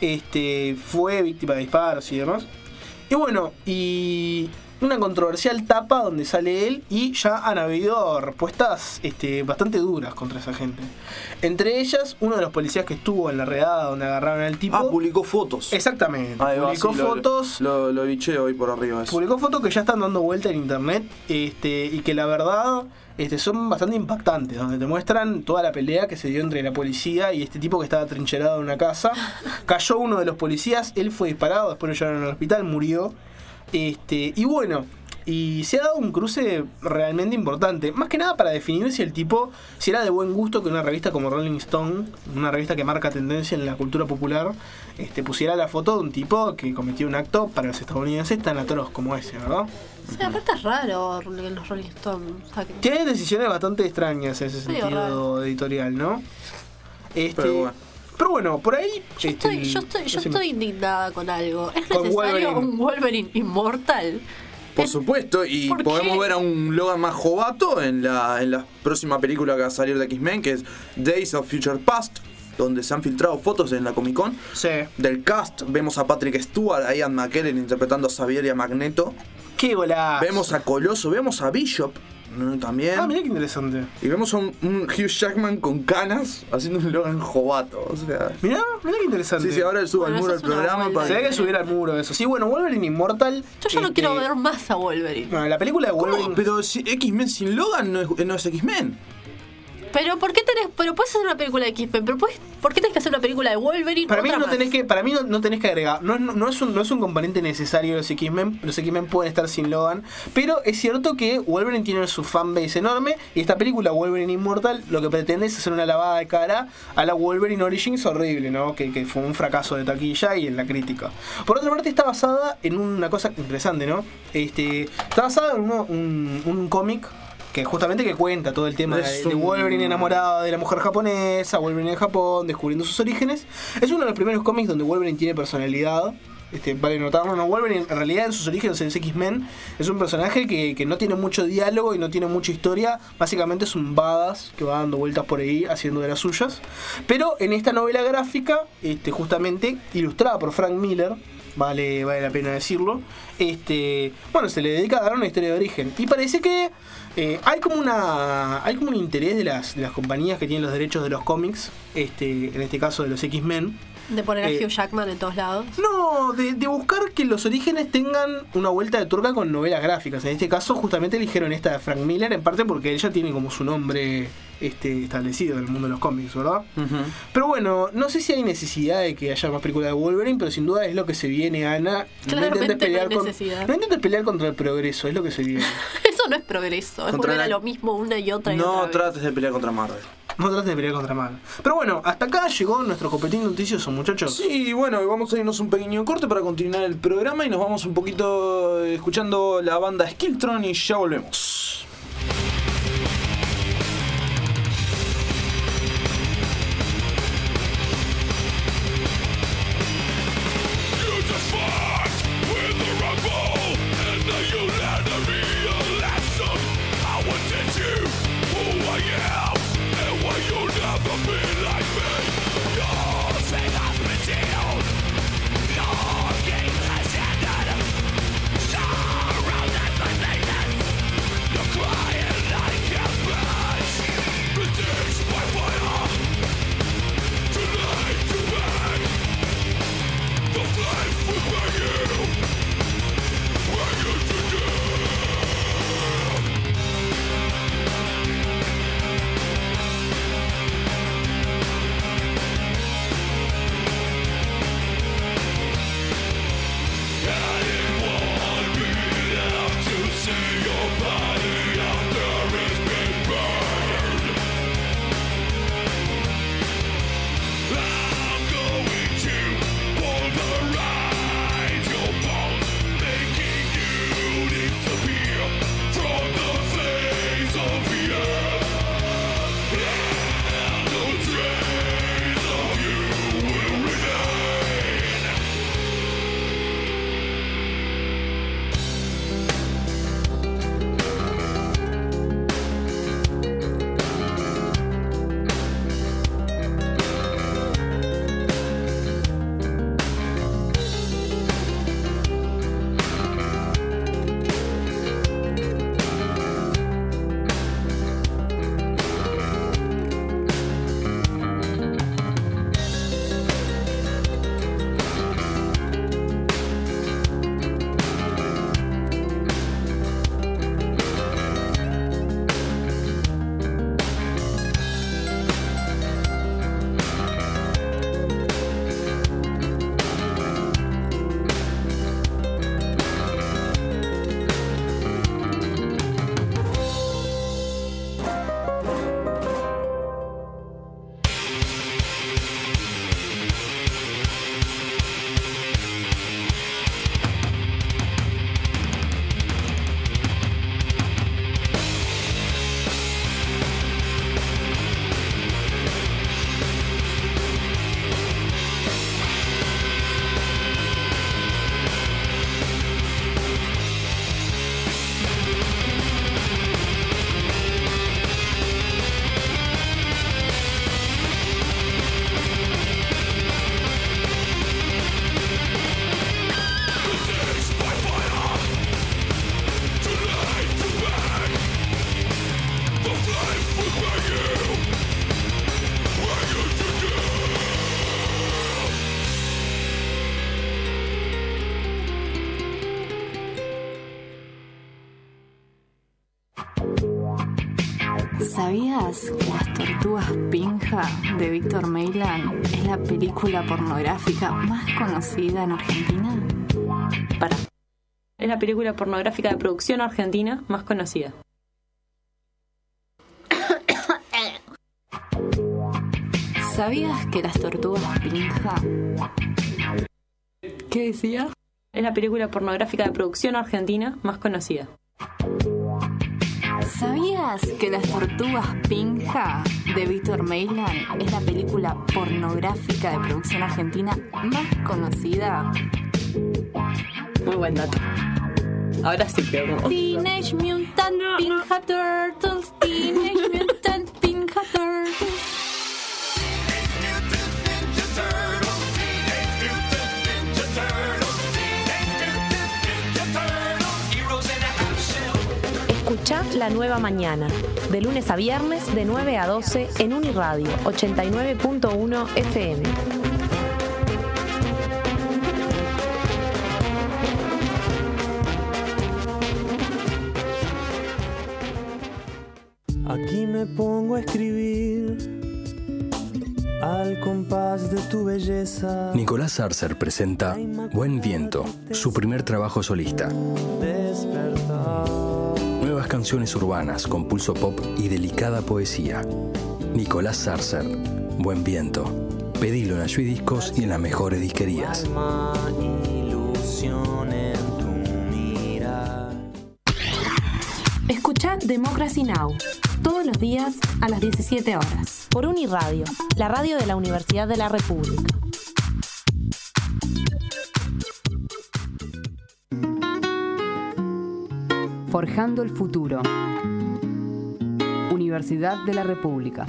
S2: Fue víctima de disparos y demás. Y bueno, una controversial tapa donde sale él y ya han habido respuestas bastante duras contra esa gente. Entre ellas, uno de los policías que estuvo en la redada donde agarraron al tipo...
S6: publicó fotos.
S2: Exactamente.
S6: Publicó
S2: fotos.
S6: Lo biché hoy por arriba eso.
S2: Publicó fotos que ya están dando vuelta en internet y que la verdad son bastante impactantes, donde te muestran toda la pelea que se dio entre la policía y este tipo que estaba trincherado en una casa. Cayó uno de los policías, él fue disparado, después lo llevaron al hospital, murió. Y bueno, y se ha dado un cruce realmente importante, más que nada para definir si era de buen gusto que una revista como Rolling Stone, una revista que marca tendencia en la cultura popular, pusiera la foto de un tipo que cometió un acto para los estadounidenses tan atroz como ese, ¿verdad?
S7: Sí, aparte es raro en los Rolling Stones. O sea,
S2: Tiene decisiones bastante extrañas en ese
S7: Sí,
S2: sentido
S7: raro.
S2: editorial, ¿no?
S6: Pero
S2: bueno, por ahí...
S7: Yo estoy indignada con algo. ¿Es
S2: Con
S7: necesario
S2: Wolverine.
S7: un Wolverine inmortal?
S6: por supuesto, y
S7: ¿Por
S6: podemos
S7: qué?
S6: ver a un Logan más jovato en la próxima película que va a salir de X-Men, que es Days of Future Past, donde se han filtrado fotos en la Comic Con
S2: Sí.
S6: del cast. Vemos a Patrick Stewart, a Ian McKellen interpretando a Xavier y a Magneto.
S2: ¡Qué golazo!
S6: Vemos a Coloso, vemos a Bishop, ¿no? También.
S2: Ah, mirá qué interesante.
S6: Y vemos a un Hugh Jackman con canas haciendo un Logan jovato. O sea.
S2: Mirá qué interesante.
S6: Sí, ahora subo al
S7: Bueno,
S6: muro
S7: eso
S6: del
S7: es una
S6: programa
S7: buena
S6: para
S2: Se ve que subir al muro eso. Sí, bueno, Wolverine Immortal.
S7: Yo ya no quiero ver más a Wolverine.
S2: Bueno, la película de
S6: ¿Cómo?
S2: Wolverine.
S6: Pero si X-Men sin Logan no es X-Men.
S7: Pero ¿por qué puedes hacer una película de X-Men? Pero ¿por qué tenés que hacer una película de Wolverine?
S2: Para mí
S7: otra
S2: no
S7: más?
S2: tenés que agregar. No es un componente necesario de los X-Men. Los X-Men pueden estar sin Logan. Pero es cierto que Wolverine tiene su fanbase enorme. Y esta película, Wolverine Immortal, lo que pretende es hacer una lavada de cara a la Wolverine Origins horrible, ¿no? Que fue un fracaso de taquilla y en la crítica. Por otra parte, está basada en una cosa interesante, ¿no? Está basada en un cómic que justamente que cuenta todo el tema de Wolverine enamorado de la mujer japonesa, Wolverine en Japón, descubriendo sus orígenes. Es uno de los primeros cómics donde Wolverine tiene personalidad. Vale notarlo, ¿no? Wolverine en realidad en sus orígenes en X-Men es un personaje que no tiene mucho diálogo y no tiene mucha historia. Básicamente es un badass que va dando vueltas por ahí haciendo de las suyas. Pero en esta novela gráfica, justamente ilustrada por Frank Miller, vale la pena decirlo, bueno, se le dedica a dar una historia de origen. Y parece que hay como un interés de las compañías que tienen los derechos de los cómics, en este caso de los X-Men,
S7: De poner a Hugh Jackman en todos lados.
S2: No, de buscar que los orígenes tengan una vuelta de tuerca con novelas gráficas. En este caso, justamente eligieron esta de Frank Miller, en parte porque ella tiene como su nombre establecido en el mundo de los cómics, ¿verdad? Pero bueno, no sé si hay necesidad de que haya más películas de Wolverine, pero sin duda es lo que se viene, Ana.
S7: Claramente no hay necesidad.
S2: No intentes pelear contra el progreso, es lo que se viene.
S7: Eso no es progreso, es volver a lo mismo una y otra y otra
S6: No
S7: vez.
S6: trates de pelear contra Marvel.
S2: No trates de pelear contra Marvel. Pero bueno, hasta acá llegó nuestro copetín noticioso, muchachos.
S6: Sí, bueno, vamos a irnos un pequeño corte para continuar el programa y nos vamos un poquito escuchando la banda Skiltron y ya volvemos.
S8: ¿Sabías que Las Tortugas Pinja de Víctor Meiland es la película pornográfica más conocida en Argentina?
S3: Es la película pornográfica de producción argentina más conocida.
S8: ¿Sabías que Las Tortugas Pinja... ¿Qué decía?
S3: Es la película pornográfica de producción argentina más conocida.
S8: ¿Sabías que Las Tortugas Pinja de Víctor Meiland es la película pornográfica de producción argentina más conocida?
S3: Muy buen dato. Ahora sí creo como...
S8: Teenage Mutant Ninja Turtles, Teenage Mutant Ninja Turtles.
S9: Escuchá La Nueva Mañana, de lunes a viernes de 9 a 12 en Uniradio 89.1 FM.
S10: me pongo a escribir al compás de tu belleza.
S11: Nicolás Sarcer presenta Buen Viento, su primer trabajo solista.
S10: Despertar.
S11: Nuevas canciones urbanas con pulso pop y delicada poesía. Nicolás Sarcer, Buen Viento. Pedilo en Ayuí Discos y en las mejores disquerías.
S10: Alma, ilusión en tu mirar.
S9: Escucha Democracy Now! Todos los días a las 17 horas. Por Uniradio, la radio de la Universidad de la República.
S12: Forjando el futuro. Universidad de la República.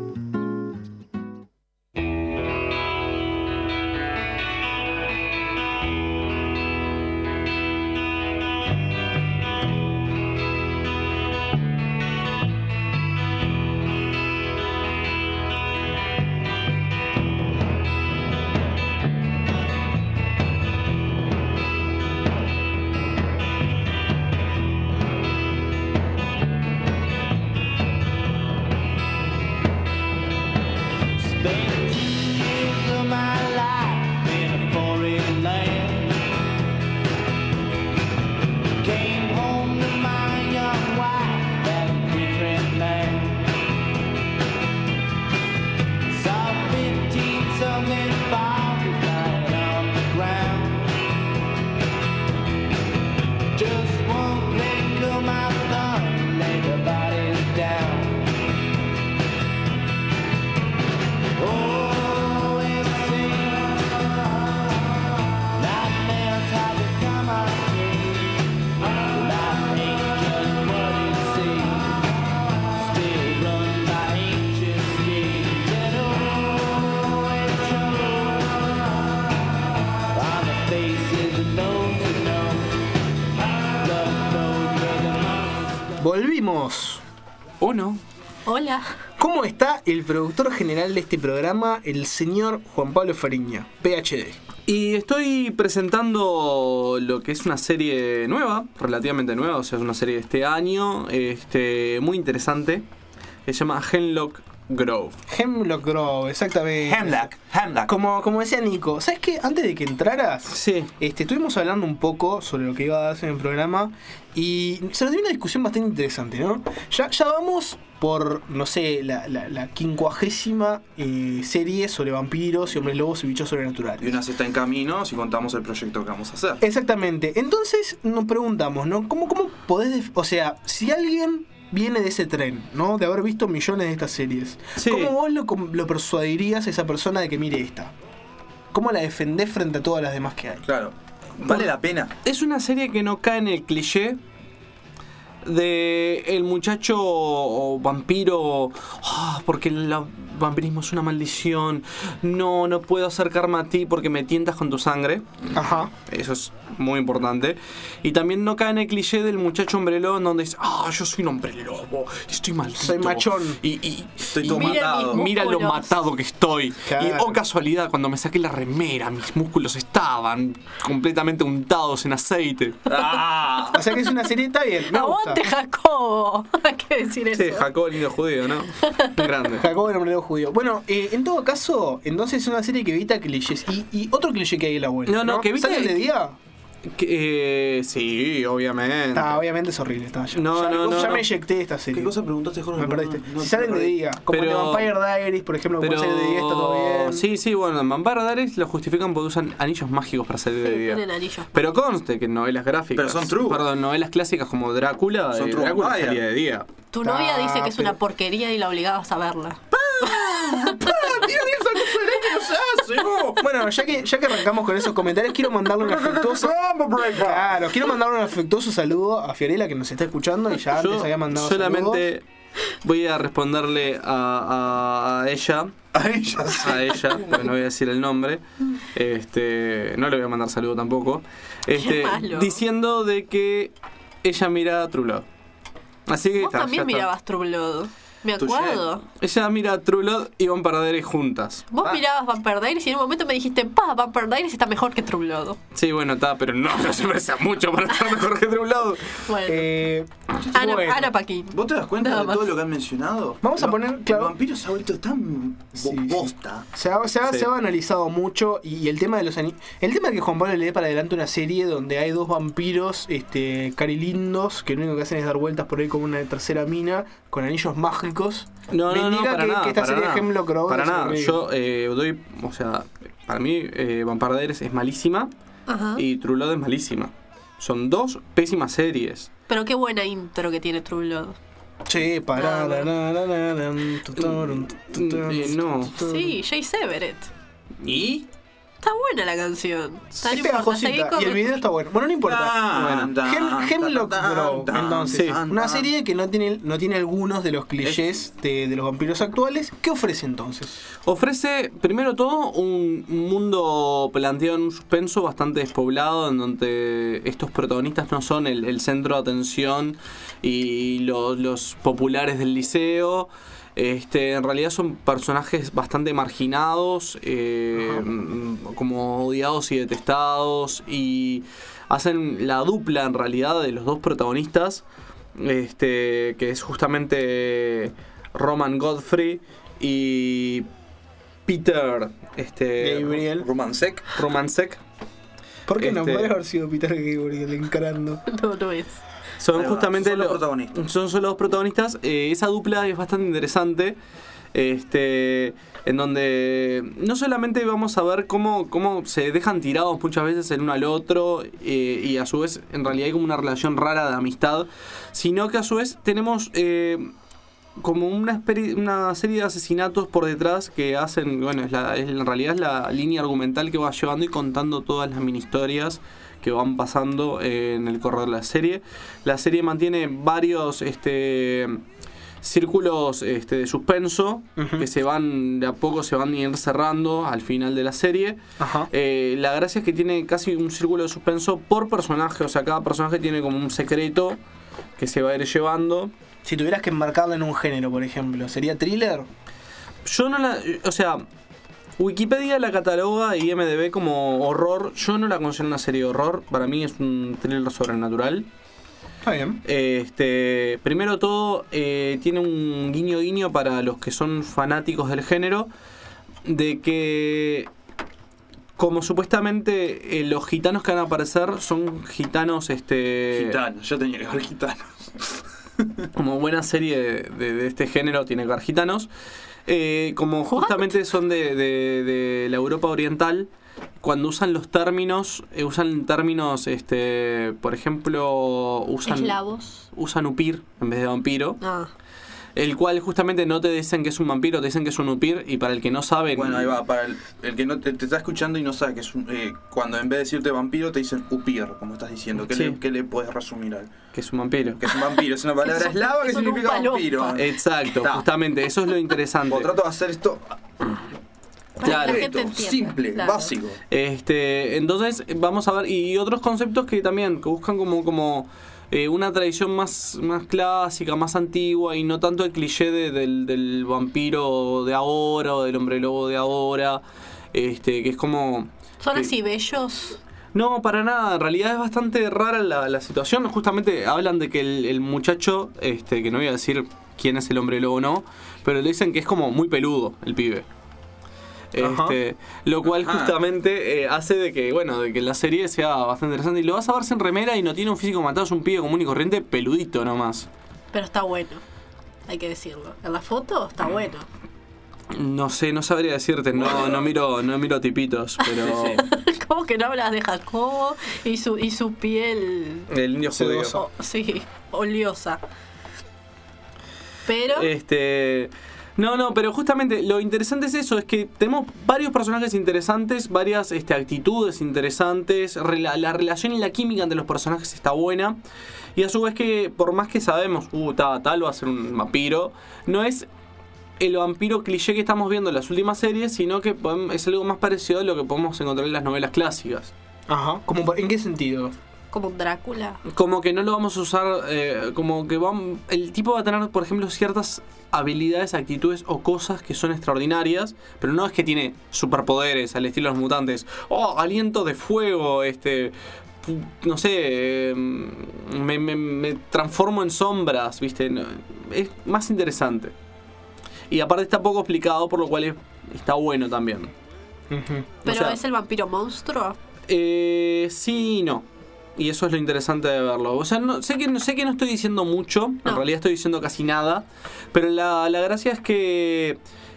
S2: Volvimos.
S6: ¿O no?
S7: Hola.
S2: ¿Cómo está el productor general de este programa, el señor Juan Pablo Fariña, PhD?
S6: Y estoy presentando lo que es una serie nueva, relativamente nueva, o sea, es una serie de este año, muy interesante. Se llama Hemlock Grove.
S2: Hemlock Grove, exactamente.
S6: Hemlock.
S2: Como decía Nico, ¿sabes qué? Antes de que entraras,
S6: sí.
S2: Estuvimos hablando un poco sobre lo que iba a darse en el programa y se nos dio una discusión bastante interesante, ¿no? Ya vamos por, no sé, la 50ª serie sobre vampiros y hombres lobos y bichos sobrenaturales.
S6: Y una se está en camino si contamos el proyecto que vamos a hacer.
S2: Exactamente. Entonces nos preguntamos, ¿no? ¿Cómo podés... O sea, si alguien viene de ese tren, ¿no? De haber visto millones de estas series. Sí. ¿Cómo vos lo persuadirías a esa persona de que mire esta? ¿Cómo la defendés frente a todas las demás que hay?
S6: Claro. ¿Vale la pena? Es una serie que no cae en el cliché de el muchacho o vampiro, porque el vampirismo es una maldición, no puedo acercarme a ti porque me tientas con tu sangre.
S2: Ajá.
S6: Eso es muy importante. Y también no cae en el cliché del muchacho hombre lobo en donde dice, yo soy un hombre lobo, estoy maldito,
S2: soy machón
S6: y estoy todo matado, mira lo matado que estoy.
S2: Claro.
S6: Y casualidad, cuando me saqué la remera mis músculos estaban completamente untados en aceite.
S2: O sea que es una serie, está bien, me gusta.
S7: ¡Aguante Jacobo! Hay que decir eso.
S6: Sí, Jacobo el niño judío, ¿no? Grande.
S2: Jacobo el hombre judío. Bueno, en todo caso, entonces es una serie que evita clichés. Y otro cliché que hay en la vuelta.
S6: No, que evita.
S2: ¿Salen de día?
S6: Sí, obviamente.
S2: Obviamente es horrible. Ya me eyecté esta serie.
S6: ¿Qué cosa preguntaste, Jorge?
S2: Me perdiste. Si salen de día, como el de Vampire Diaries, por ejemplo, que pueden salir de día, está todo bien.
S6: Sí, bueno, en Vampire Diaries lo justifican porque usan anillos mágicos para salir de día. Pero conste que novelas gráficas.
S13: Pero son true.
S6: Perdón, novelas clásicas como Drácula. Drácula salía de día.
S7: Tu novia dice que es una porquería y la obligabas a verla.
S2: Bueno, ya que arrancamos con esos comentarios, quiero mandarle un afectuoso saludo a Fiorella, que nos está escuchando y ya antes había mandado
S6: solamente
S2: saludos.
S6: Voy a responderle a ella.
S13: A ella, sí.
S6: A ella, porque no voy a decir el nombre. No le voy a mandar saludo tampoco. Diciendo de que ella mira True Blood. Así que
S7: vos también mirabas True Blood. Me acuerdo.
S6: Ella mira True Blood y Vampire Diaries juntas.
S7: Vos mirabas Vampire Diaries y en un momento me dijiste, Vampire Diaries está mejor que True Blood.
S6: Sí, bueno, pero no se parece mucho para estar mejor que True Blood.
S7: Bueno. Ana Paquin.
S6: ¿Vos te das cuenta
S7: Nada
S6: de
S7: más.
S6: todo lo que han mencionado?
S2: Vamos a poner, claro.
S6: El vampiro se ha vuelto tan bosta.
S2: Se ha analizado mucho y el tema de los el tema de que Juan Pablo le dé para adelante una serie donde hay dos vampiros carilindos que lo único que hacen es dar vueltas por ahí con una tercera mina con anillos mágicos.
S6: No, para nada.
S2: Que esta serie
S6: para
S2: de Hemlock Grove
S6: Para
S2: es
S6: nada.
S2: horrible.
S6: Yo doy, o sea, para mí Vampire Diaries es malísima.
S7: Ajá.
S6: Y True Blood es malísima. Son dos pésimas series.
S7: Pero qué buena intro que tiene True Blood.
S2: Sí, para
S6: no.
S7: Sí, Jay Severett.
S6: ¿Y?
S7: Está buena la canción.
S2: Es pegajosita y el video está bueno. Bueno, no importa. Hemlock Grove, entonces, una serie que no tiene algunos de los clichés de los vampiros actuales. ¿Qué ofrece entonces?
S6: Ofrece, primero todo, un mundo planteado en un suspenso bastante despoblado, en donde estos protagonistas no son el centro de atención y los populares del liceo. En realidad son personajes bastante marginados, como odiados y detestados, y hacen la dupla en realidad de los dos protagonistas, que es justamente Roman Godfrey y Peter
S2: Gabriel
S6: Romancek.
S2: ¿Por qué no puede haber sido Peter Gabriel encarando?
S7: No es.
S6: Son justamente los protagonistas. Son solo los protagonistas. Esa dupla es bastante interesante. En donde no solamente vamos a ver cómo se dejan tirados muchas veces el uno al otro, y a su vez en realidad hay como una relación rara de amistad, sino que a su vez tenemos como una serie de asesinatos por detrás que hacen, bueno, en realidad es la línea argumental que va llevando y contando todas las mini historias que van pasando en el correr de la serie. La serie mantiene varios círculos de suspenso que se van de a poco, se van a ir cerrando al final de la serie. La gracia es que tiene casi un círculo de suspenso por personaje, o sea, cada personaje tiene como un secreto que se va a ir llevando.
S2: Si tuvieras que enmarcarlo en un género, por ejemplo, ¿sería thriller?
S6: Yo no la... O sea, Wikipedia la cataloga y IMDb como horror. Yo no la considero una serie de horror. Para mí es un thriller sobrenatural.
S2: Está bien.
S6: Primero todo, tiene un guiño para los que son fanáticos del género, de que como supuestamente los gitanos que van a aparecer son gitanos...
S13: Gitanos, yo tenía que ver gitanos.
S6: Como buena serie de este género tiene que haber gitanos. Como justamente son de la Europa Oriental, cuando usan los términos, por ejemplo, usan upir en vez de vampiro. El cual justamente no te dicen que es un vampiro, te dicen que es un upir, y para el que no sabe...
S13: Bueno, ahí va, para el que no te está escuchando y no sabe que es cuando en vez de decirte vampiro te dicen upir, como estás diciendo. ¿Qué le puedes resumir al?
S6: Que es un vampiro.
S13: Que es un vampiro, es una palabra eslava que significa vampiro.
S6: Exacto, justamente, eso es lo interesante.
S13: Trato de hacer esto...
S6: Claro,
S13: simple, claro, básico.
S6: Entonces vamos a ver, y otros conceptos que también que buscan como una tradición más clásica, más antigua, y no tanto el cliché del vampiro de ahora o del hombre lobo de ahora, que es como...
S7: ¿Son así bellos?
S6: No, para nada. En realidad es bastante rara la situación. Justamente hablan de que el muchacho, que no voy a decir quién es el hombre lobo o no, pero le dicen que es como muy peludo el pibe. Lo cual justamente hace de que la serie sea bastante interesante. Y lo vas a ver sin remera y no tiene un físico matado, es un pibe común y corriente, peludito nomás.
S7: Pero está bueno, hay que decirlo. En la foto está bueno.
S6: No sé, no sabría decirte, no miro tipitos, pero...
S7: ¿Cómo que no hablas de Jacobo y su piel?
S6: El indio judío.
S7: Sí, oleosa. Pero...
S6: No, pero justamente lo interesante es eso, es que tenemos varios personajes interesantes, varias actitudes interesantes, la relación y la química entre los personajes está buena, y a su vez que por más que sabemos, tal va a ser un vampiro, no es el vampiro cliché que estamos viendo en las últimas series, sino que es algo más parecido a lo que podemos encontrar en las novelas clásicas.
S2: ¿En qué sentido?
S7: Como un Drácula.
S6: Como que no lo vamos a usar, como que el tipo va a tener, por ejemplo, ciertas habilidades, actitudes o cosas que son extraordinarias, pero no es que tiene superpoderes al estilo de los mutantes. Aliento de fuego,
S14: no sé, me transformo en sombras, ¿viste? Es más interesante. Y aparte está poco explicado, por lo cual está bueno también.
S7: ¿Pero
S14: o sea,
S7: es el vampiro monstruo?
S14: Sí y no. Y eso es lo interesante de verlo. O sea, sé que no estoy diciendo mucho, en realidad estoy diciendo casi nada, pero la gracia es que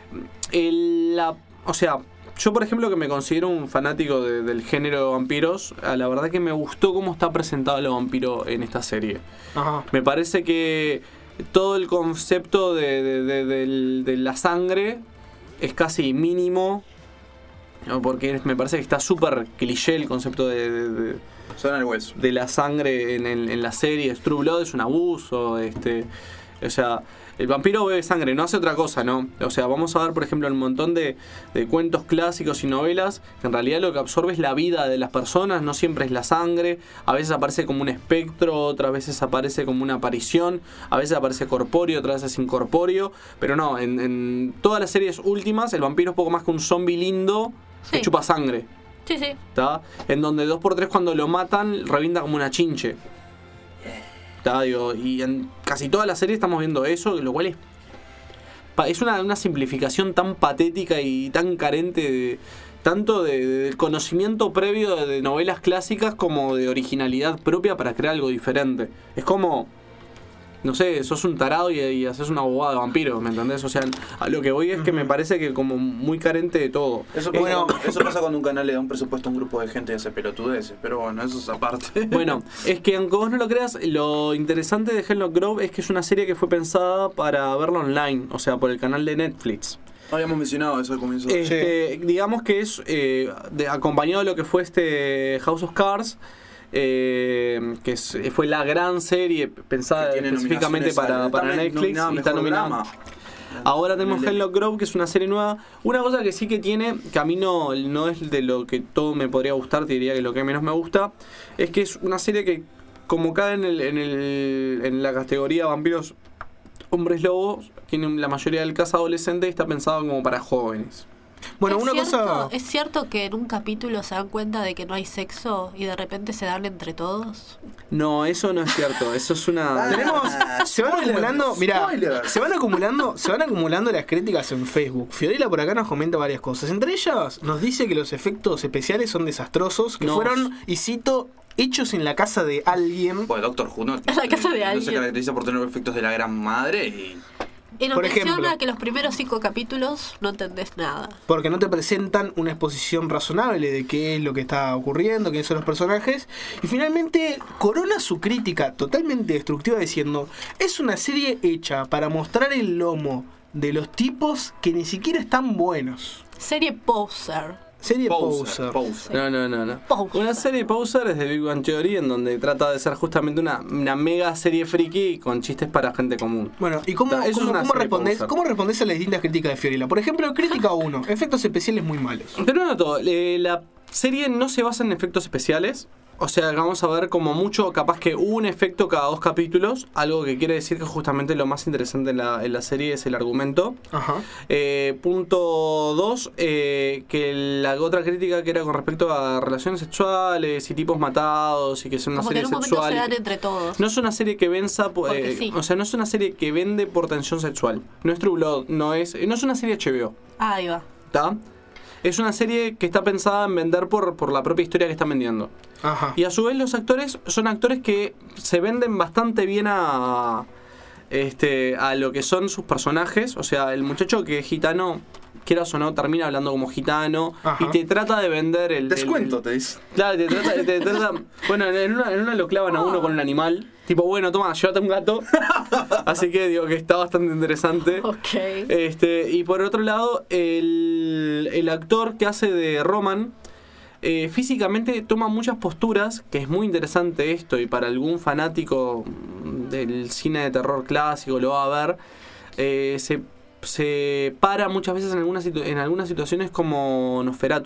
S14: o sea, yo por ejemplo que me considero un fanático del género de vampiros, la verdad que me gustó cómo está presentado el vampiro en esta serie. Ajá. Me parece que todo el concepto de la sangre es casi mínimo, ¿no? Porque me parece que está súper cliché el concepto de la sangre en la serie. True Blood es un abuso, o sea, el vampiro bebe sangre, no hace otra cosa, ¿no? O sea, vamos a ver, por ejemplo, un montón de cuentos clásicos y novelas que en realidad lo que absorbe es la vida de las personas, no siempre es la sangre. A veces aparece como un espectro, otras veces aparece como una aparición, a veces aparece corpóreo, otras veces incorpóreo. Pero no, en todas las series últimas el vampiro es poco más que un zombie lindo que chupa sangre.
S7: Sí, sí.
S14: ¿Tá? En donde 2x3 cuando lo matan revienta como una chinche. Y en casi todas las series estamos viendo eso, lo cual es una simplificación tan patética y tan carente tanto de conocimiento previo de novelas clásicas como de originalidad propia para crear algo diferente. Es como, no sé, sos un tarado y haces una bobada de vampiro, ¿me entendés? O sea, a lo que voy es que me parece que como muy carente de todo.
S13: Eso pasa cuando un canal le da un presupuesto a un grupo de gente y hace pelotudeces, pero bueno, eso es aparte.
S14: Bueno, es que aunque vos no lo creas, lo interesante de Hemlock Grove es que es una serie que fue pensada para verla online, o sea, por el canal de Netflix.
S13: Habíamos mencionado eso al comienzo.
S14: Digamos que es acompañado de lo que fue House of Cards, que fue la gran serie pensada específicamente para Netflix y está nominada. Ahora tenemos Hemlock Grove, que es una serie nueva. Una cosa que sí que tiene, que a mí no es de lo que todo me podría gustar, te diría que lo que menos me gusta, es que es una serie que, como cae en la categoría vampiros hombres lobos, tiene la mayoría del cast adolescente y está pensado como para jóvenes.
S2: Bueno,
S7: ¿Es cierto que en un capítulo se dan cuenta de que no hay sexo y de repente se dan entre todos?
S14: No, eso no es cierto. Eso es una...
S2: se van acumulando, mirá, se van acumulando las críticas en Facebook. Fiorella por acá nos comenta varias cosas. Entre ellas nos dice que los efectos especiales son desastrosos, que fueron, y cito, hechos en la casa de alguien.
S13: Pues Doctor Who no,
S7: en la casa de alguien.
S13: No se caracteriza por tener efectos de la gran madre y
S7: nos
S2: por
S7: menciona
S2: ejemplo,
S7: que los primeros 5 capítulos no entendés nada.
S2: Porque no te presentan una exposición razonable de qué es lo que está ocurriendo, quiénes son los personajes. Y finalmente corona su crítica totalmente destructiva diciendo: es una serie hecha para mostrar el lomo de los tipos que ni siquiera están buenos.
S7: Serie poser.
S2: Serie poser.
S14: No. Una serie poser es de Big Bang Theory, en donde trata de ser justamente una mega serie friki con chistes para gente común.
S2: Bueno, ¿y cómo respondés a las distintas críticas de Fiorella? Por ejemplo, crítica 1, efectos especiales muy malos.
S14: Pero no todo, la serie no se basa en efectos especiales. O sea, vamos a ver como mucho, capaz que un efecto cada 2 capítulos. Algo que quiere decir que justamente lo más interesante en la serie es el argumento. Ajá. Punto 2, que la otra crítica que era con respecto a relaciones sexuales y tipos matados y que es una serie
S7: sexual. Como que en un momento se dan entre todos.
S14: No es una serie que sí. O sea, no es una serie que vende por tensión sexual. No es True Blood, no es una serie HBO.
S7: Ahí va.
S14: ¿Está? Es una serie que está pensada en vender por la propia historia que están vendiendo. Ajá. Y a su vez los actores son actores que se venden bastante bien a lo que son sus personajes. O sea, el muchacho que es gitano, quieras o no, termina hablando como gitano. Ajá. Y te trata de vender el...
S13: Descuento, te dice.
S14: Claro, te trata bueno, en una lo clavan a uno con un animal. Tipo, bueno, toma, llévate un gato. Así que digo que está bastante interesante.
S7: Ok.
S14: Y por otro lado, el actor que hace de Roman, físicamente toma muchas posturas, que es muy interesante esto, y para algún fanático del cine de terror clásico lo va a ver. Se para muchas veces en algunas situaciones como Nosferatu.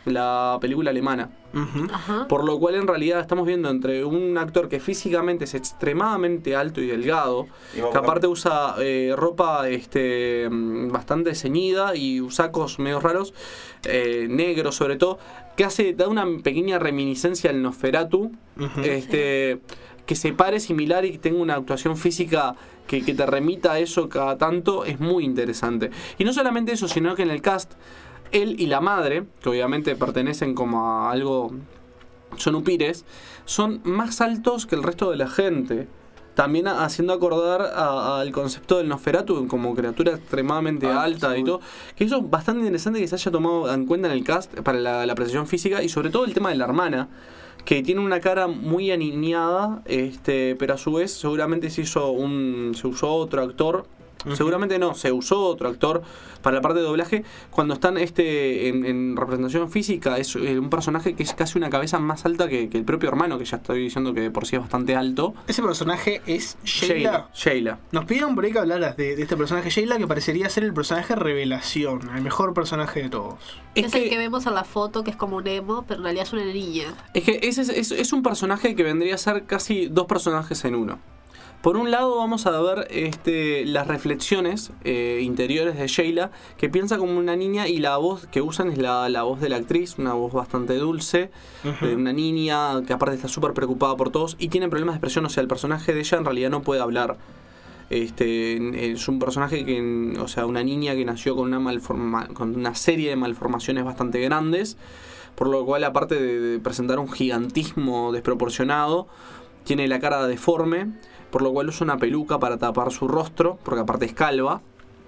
S14: la película alemana. Por lo cual en realidad estamos viendo entre un actor que físicamente es extremadamente alto y delgado, que aparte usa ropa bastante ceñida y sacos medio raros, negros sobre todo, que da una pequeña reminiscencia al Nosferatu, que se pare similar y que tenga una actuación física que te remita a eso cada tanto, es muy interesante. Y no solamente eso, sino que en el cast él y la madre, que obviamente pertenecen como a algo, son upires, son más altos que el resto de la gente. También haciendo acordar al concepto del Nosferatu como criatura extremadamente alta y todo. Que eso es bastante interesante que se haya tomado en cuenta en el cast para la apreciación física, y sobre todo el tema de la hermana, que tiene una cara muy aniñada, pero a su vez seguramente se usó otro actor. Seguramente no, se usó otro actor para la parte de doblaje. Cuando están en representación física, es un personaje que es casi una cabeza más alta que el propio hermano, que ya estoy diciendo que de por sí es bastante alto.
S2: Ese personaje es Sheila. Nos pidieron por ahí que hablaras de este personaje Sheila, que parecería ser el personaje revelación, el mejor personaje de todos.
S7: Es el que vemos en la foto, que es como un emo, pero en realidad es una niña.
S14: Es que es un personaje que vendría a ser casi dos personajes en uno. Por un lado vamos a ver las reflexiones interiores de Sheila, que piensa como una niña, y la voz que usan es la voz de la actriz, una voz bastante dulce, de una niña que aparte está súper preocupada por todos y tiene problemas de expresión. O sea, el personaje de ella en realidad no puede hablar. Es un personaje una niña que nació con una serie de malformaciones bastante grandes, por lo cual, aparte de presentar un gigantismo desproporcionado, tiene la cara deforme, por lo cual usa una peluca para tapar su rostro, porque aparte es calva.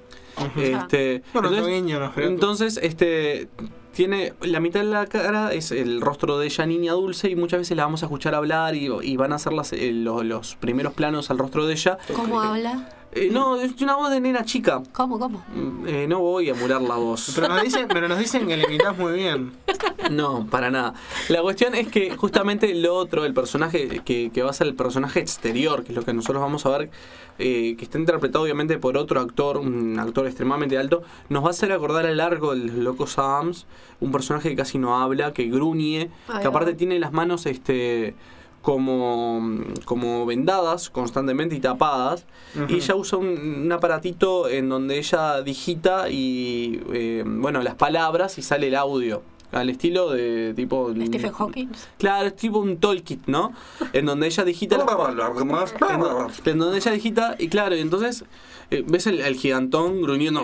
S14: Entonces, tiene la mitad de la cara es el rostro de ella, niña dulce, y muchas veces la vamos a escuchar hablar y van a hacer los primeros planos al rostro de ella.
S7: ¿Cómo habla?
S14: No, es una voz de nena chica.
S7: ¿Cómo?
S14: No voy a emular la voz.
S2: Pero nos dicen que le imitás muy bien.
S14: No, para nada. La cuestión es que justamente el personaje que va a ser el personaje exterior, que es lo que nosotros vamos a ver, que está interpretado obviamente por otro actor, un actor extremadamente alto, nos va a hacer acordar al largo de los Locos Adams, un personaje que casi no habla, que gruñe, que aparte tiene las manos como vendadas constantemente y tapadas, y ella usa un aparatito en donde ella digita y las palabras y sale el audio. Al estilo de tipo
S7: Stephen Hawking.
S14: Claro, es tipo un toolkit, ¿no? En donde ella digita en donde ella digita, y claro, y entonces ves el gigantón gruñendo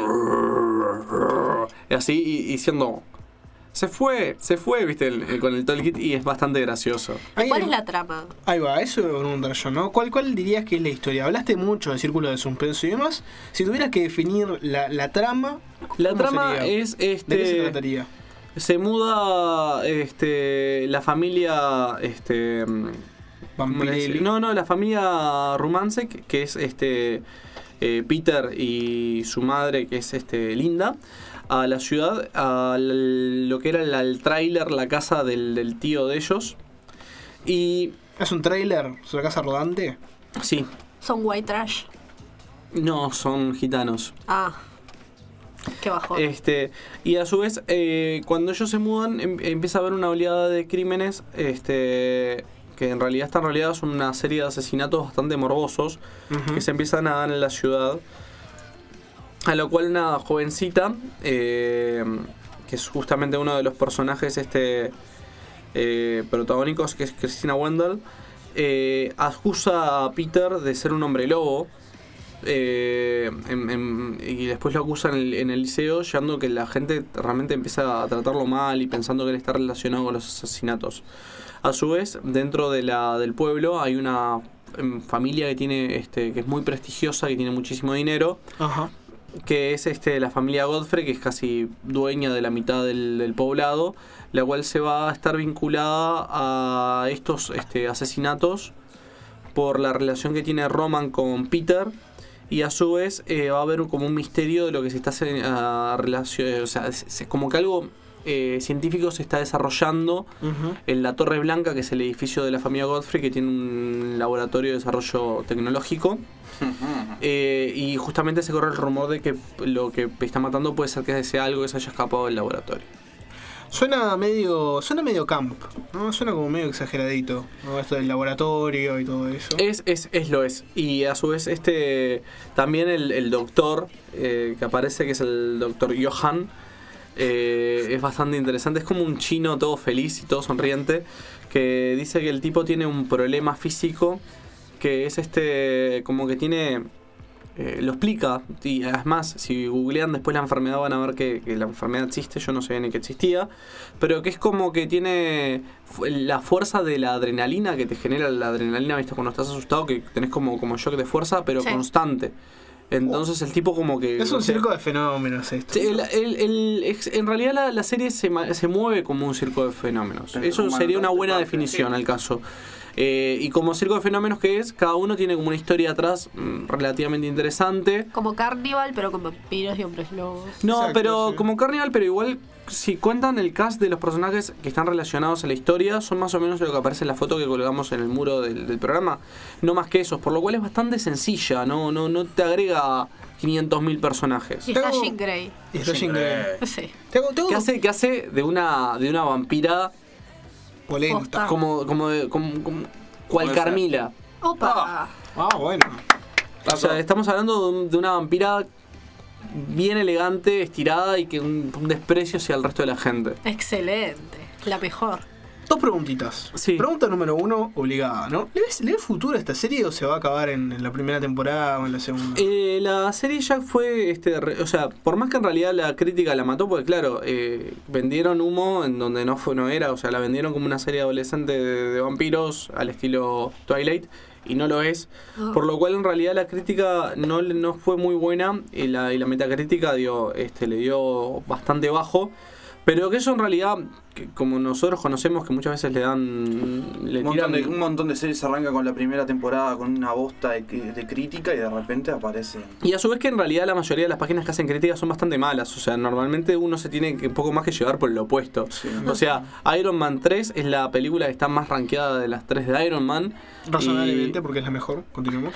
S14: así y diciendo se fue, viste, con el toolkit, y es bastante gracioso.
S7: ¿Cuál es la trama?
S2: Ahí va, eso voy a preguntar yo, ¿no? ¿Cuál dirías que es la historia? Hablaste mucho del círculo de suspenso y demás. Si tuvieras que definir la trama,
S14: la trama
S2: sería?
S14: Es
S2: ¿De qué se trataría?
S14: Se muda la familia la familia Rumansek, que es Peter y su madre, que es Linda, a la ciudad, a lo que era el tráiler, la casa del tío de ellos. Y
S2: ¿es un tráiler? ¿Es una casa rodante?
S14: Sí.
S7: ¿Son white trash?
S14: No, son gitanos.
S7: Qué bajón.
S14: Y a su vez, cuando ellos se mudan, empieza a haber una oleada de crímenes, que en realidad son una serie de asesinatos bastante morbosos, que se empiezan a dar en la ciudad. A lo cual una jovencita, que es justamente uno de los personajes protagónicos, que es Christina Wendell, acusa a Peter de ser un hombre lobo. Y después lo acusan en el liceo, llevando que la gente realmente empieza a tratarlo mal y pensando que él está relacionado con los asesinatos. A su vez, dentro del pueblo hay una familia que tiene que es muy prestigiosa, que tiene muchísimo dinero, que es la familia Godfrey, que es casi dueña de la mitad del poblado, la cual se va a estar vinculada a estos asesinatos por la relación que tiene Roman con Peter. Y a su vez va a haber como un misterio de lo que se está relacionando, o sea, como que algo científico se está desarrollando en la Torre Blanca, que es el edificio de la familia Godfrey, que tiene un laboratorio de desarrollo tecnológico. Y justamente se corre el rumor de que lo que está matando puede ser que sea algo que se haya escapado del laboratorio.
S2: Suena medio camp, ¿no? Suena como medio exageradito, ¿no? Esto del laboratorio y todo eso.
S14: Lo es. Y a su vez también el doctor que aparece, que es el doctor Johan, es bastante interesante. Es como un chino todo feliz y todo sonriente, que dice que el tipo tiene un problema físico, que es como que tiene... lo explica, y además si googlean después la enfermedad van a ver que la enfermedad existe. Yo no sabía ni que existía, pero que es como que tiene la fuerza de la adrenalina que te genera la adrenalina, ¿viste? Cuando estás asustado, que tenés como shock de fuerza, pero constante. Entonces el tipo como que...
S2: Es un circo de fenómenos esto.
S14: En realidad la serie se mueve como un circo de fenómenos. Eso sería una buena definición al caso. Y como circo de fenómenos que es, cada uno tiene como una historia atrás relativamente interesante.
S7: Como Carnival, pero con vampiros y hombres lobos.
S14: No,
S2: Exacto,
S14: pero
S2: sí.
S14: como Carnival, pero igual, si cuentan el cast de los personajes que están relacionados a la historia, son más o menos lo que aparece en la foto que colgamos en el muro del programa. No más que esos, por lo cual es bastante sencilla, no te agrega 500.000 personajes.
S7: Y está Jean Grey.
S14: Sí. ¿Qué hace de una vampira
S2: polenta?
S14: Como cual Carmila.
S7: Opa.
S2: Bueno.
S14: O sea, estamos hablando de una vampira bien elegante, estirada y que un desprecio hacia el resto de la gente.
S7: Excelente. La mejor.
S2: Dos preguntitas.
S14: Sí.
S2: Pregunta número 1, obligada, ¿no? ¿Le ves futuro a esta serie o se va a acabar en la primera temporada o en la segunda?
S14: La serie ya fue, o sea, por más que en realidad la crítica la mató, porque claro, vendieron humo en donde no era, o sea, la vendieron como una serie adolescente de vampiros al estilo Twilight, y no lo es, por lo cual en realidad la crítica no fue muy buena, y la metacrítica le dio bastante bajo. Pero que eso en realidad, que como nosotros conocemos, que muchas veces
S13: un montón de series arranca con la primera temporada con una bosta de crítica y de repente aparece.
S14: Y a su vez que en realidad la mayoría de las páginas que hacen críticas son bastante malas. O sea, normalmente uno se tiene un poco más que llevar por lo opuesto. Sí. O sea, Iron Man 3 es la película que está más rankeada de las 3 de Iron Man.
S2: Razonablemente, porque es la mejor. Continuemos.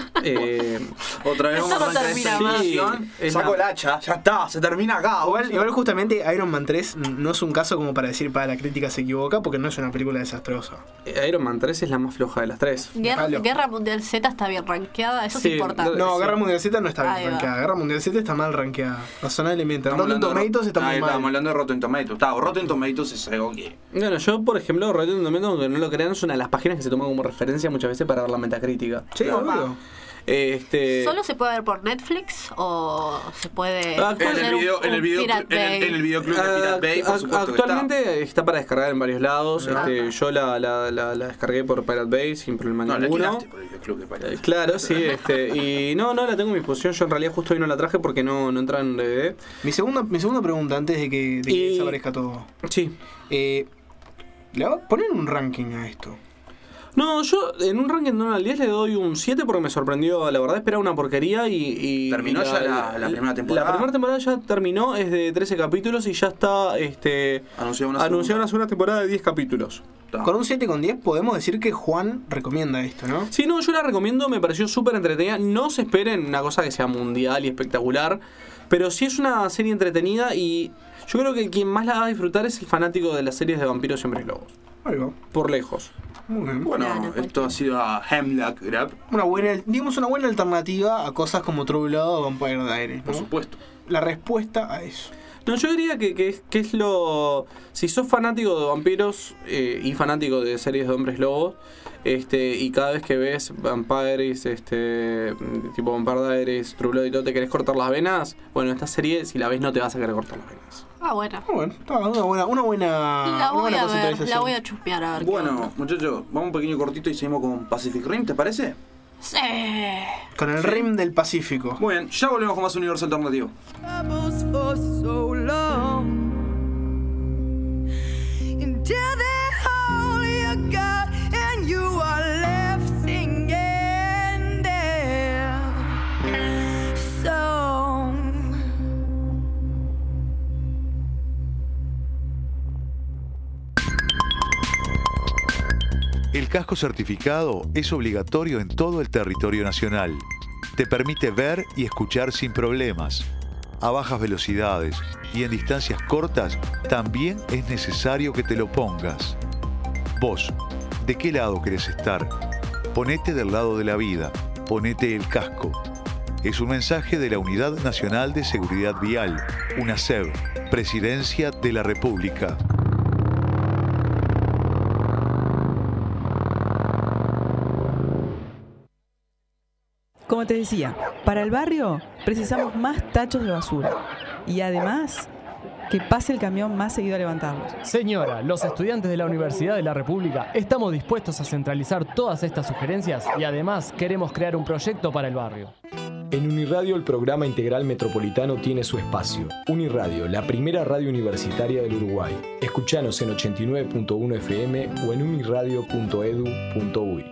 S13: Otra vez vamos a arrancar esta edición. Saco el hacha, ya está, se termina acá.
S2: Igual justamente Iron Man 3 no es un caso como para decir la crítica se equivoca, porque no es una película desastrosa.
S14: Iron Man 3 es la más floja de las 3.
S7: Guerra Mundial Z está bien rankeada, eso es importante.
S2: No, Guerra Mundial Z no está bien rankeada. Guerra Mundial Z está mal rankeada, razonablemente. Rotten Tomatoes está muy mal.
S13: Estamos hablando de Rotten Tomatoes. Rotten Tomatoes es algo que...
S14: Bueno, yo por ejemplo, Rotten Tomatoes, aunque no lo crean, es una de las páginas que se toma como referencia muchas veces para ver la metacrítica.
S2: Sí, obvio.
S7: ¿Solo se puede ver por Netflix o se puede
S13: en el videoclub de Pirate Bay, por supuesto?
S14: Actualmente está para descargar en varios lados. Yo la descargué por Pirate Bay sin problema ninguno.
S13: Por el videoclub de Pirate Bay.
S14: Claro, sí. Y no la tengo en mi disposición. Yo en realidad justo hoy no la traje porque no entra en DVD.
S2: Mi segunda pregunta antes de que desaparezca todo.
S14: Sí.
S2: ¿Le va a poner un ranking a esto?
S14: No, yo en un ranking de 1 al 10 le doy un 7 porque me sorprendió, la verdad esperaba una porquería y
S13: terminó ya la primera temporada.
S14: La primera temporada ya terminó, es de 13 capítulos y ya está anunciada una segunda temporada de 10 capítulos.
S2: Con un 7 con 10 podemos decir que Juan recomienda esto, ¿no?
S14: Sí, no, yo la recomiendo, me pareció súper entretenida. No se esperen una cosa que sea mundial y espectacular, pero sí es una serie entretenida y yo creo que quien más la va a disfrutar es el fanático de las series de vampiros y hombres lobos.
S2: Ahí va.
S14: Por lejos.
S2: Muy bien.
S13: Bueno, esto ha sido a Hemlock Grove.
S2: Una buena alternativa a cosas como True Blood o Vampire Diaries, ¿no?
S13: Por supuesto.
S2: La respuesta a eso.
S14: No, yo diría que es lo... Si sos fanático de vampiros y fanático de series de hombres lobos, y cada vez que ves Vampires, tipo Vampire Diaries, True Blood y todo, te querés cortar las venas, bueno, esta serie, si la ves, no te vas a querer cortar las venas.
S7: Bueno.
S2: Una buena
S7: La voy a chusmear a ver.
S13: Bueno, muchachos, vamos un pequeño cortito y seguimos con Pacific Rim, ¿te parece?
S7: Sí.
S2: Con el Rim del Pacífico.
S13: Muy bien, ya volvemos con más Universo Alternativo.
S15: El casco certificado es obligatorio en todo el territorio nacional. Te permite ver y escuchar sin problemas. a bajas velocidades y en distancias cortas, también es necesario que te lo pongas. Vos, ¿de qué lado querés estar? Ponete del lado de la vida, ponete el casco. Es un mensaje de la Unidad Nacional de Seguridad Vial, UNASEV, Presidencia de la República.
S16: Como te decía, para el barrio precisamos más tachos de basura y además que pase el camión más seguido a levantarlos.
S17: Señora, los estudiantes de la Universidad de la República estamos dispuestos a centralizar todas estas sugerencias y además queremos crear un proyecto para el barrio.
S18: En Uniradio el programa integral metropolitano tiene su espacio. Uniradio, la primera radio universitaria del Uruguay. Escuchanos en 89.1 FM o en uniradio.edu.uy.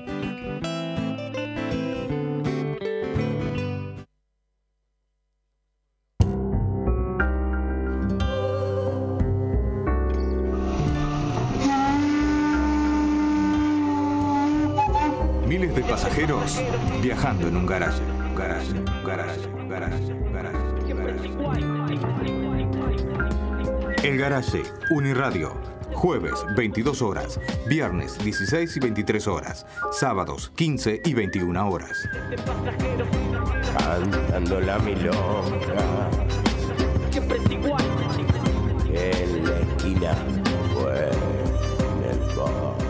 S19: Miles de pasajeros viajando en un garaje. El Garaje, Uniradio. Jueves, 22 horas. Viernes, 16 y 23 horas. Sábados, 15 y 21 horas.
S20: Cantando la milonga. En la esquina, en el bar.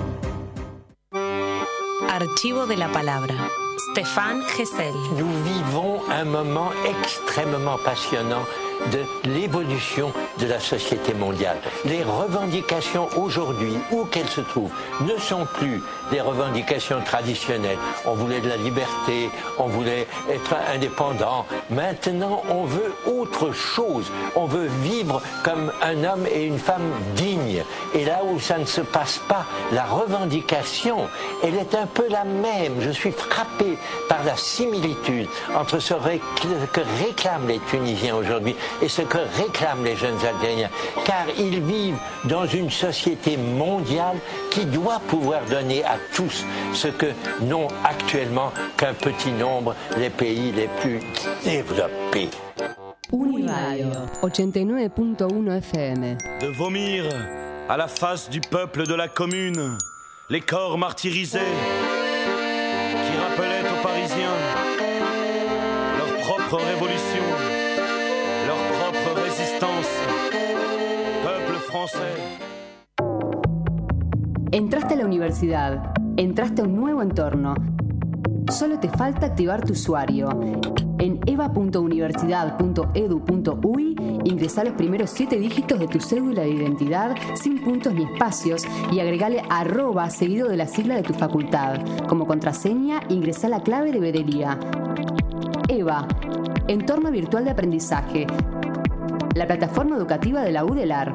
S9: Archivo de la palabra. Stéphane Hessel.
S21: Nous vivons un moment extrêmement passionnant de l'évolution de la société mondiale. Les revendications aujourd'hui, où qu'elles se trouvent, ne sont plus des revendications traditionnelles. On voulait de la liberté, on voulait être indépendant. Maintenant, on veut autre chose. On veut vivre comme un homme et une femme dignes. Et là où ça ne se passe pas, la revendication, elle est un peu la même. Je suis frappé par la similitude entre ce que réclament les Tunisiens aujourd'hui et ce que réclament les jeunes Algériens, car ils vivent dans une société mondiale qui doit pouvoir donner à tous ce que n'ont actuellement qu'un petit nombre les pays les plus développés.
S12: Uniradio 89.1 FM.
S22: De vomir à la face du peuple de la commune les corps martyrisés qui rappelaient aux Parisiens leur propre révolution, leur propre résistance, peuple français.
S12: Entraste a la universidad, entraste a un nuevo entorno. Solo te falta activar tu usuario. En eva.universidad.edu.uy ingresá los primeros 7 dígitos de tu cédula de identidad sin puntos ni espacios y agregale @ seguido de la sigla de tu facultad. Como contraseña, ingresá la clave de veeduría. EVA, Entorno Virtual de Aprendizaje, la plataforma educativa de la UDELAR.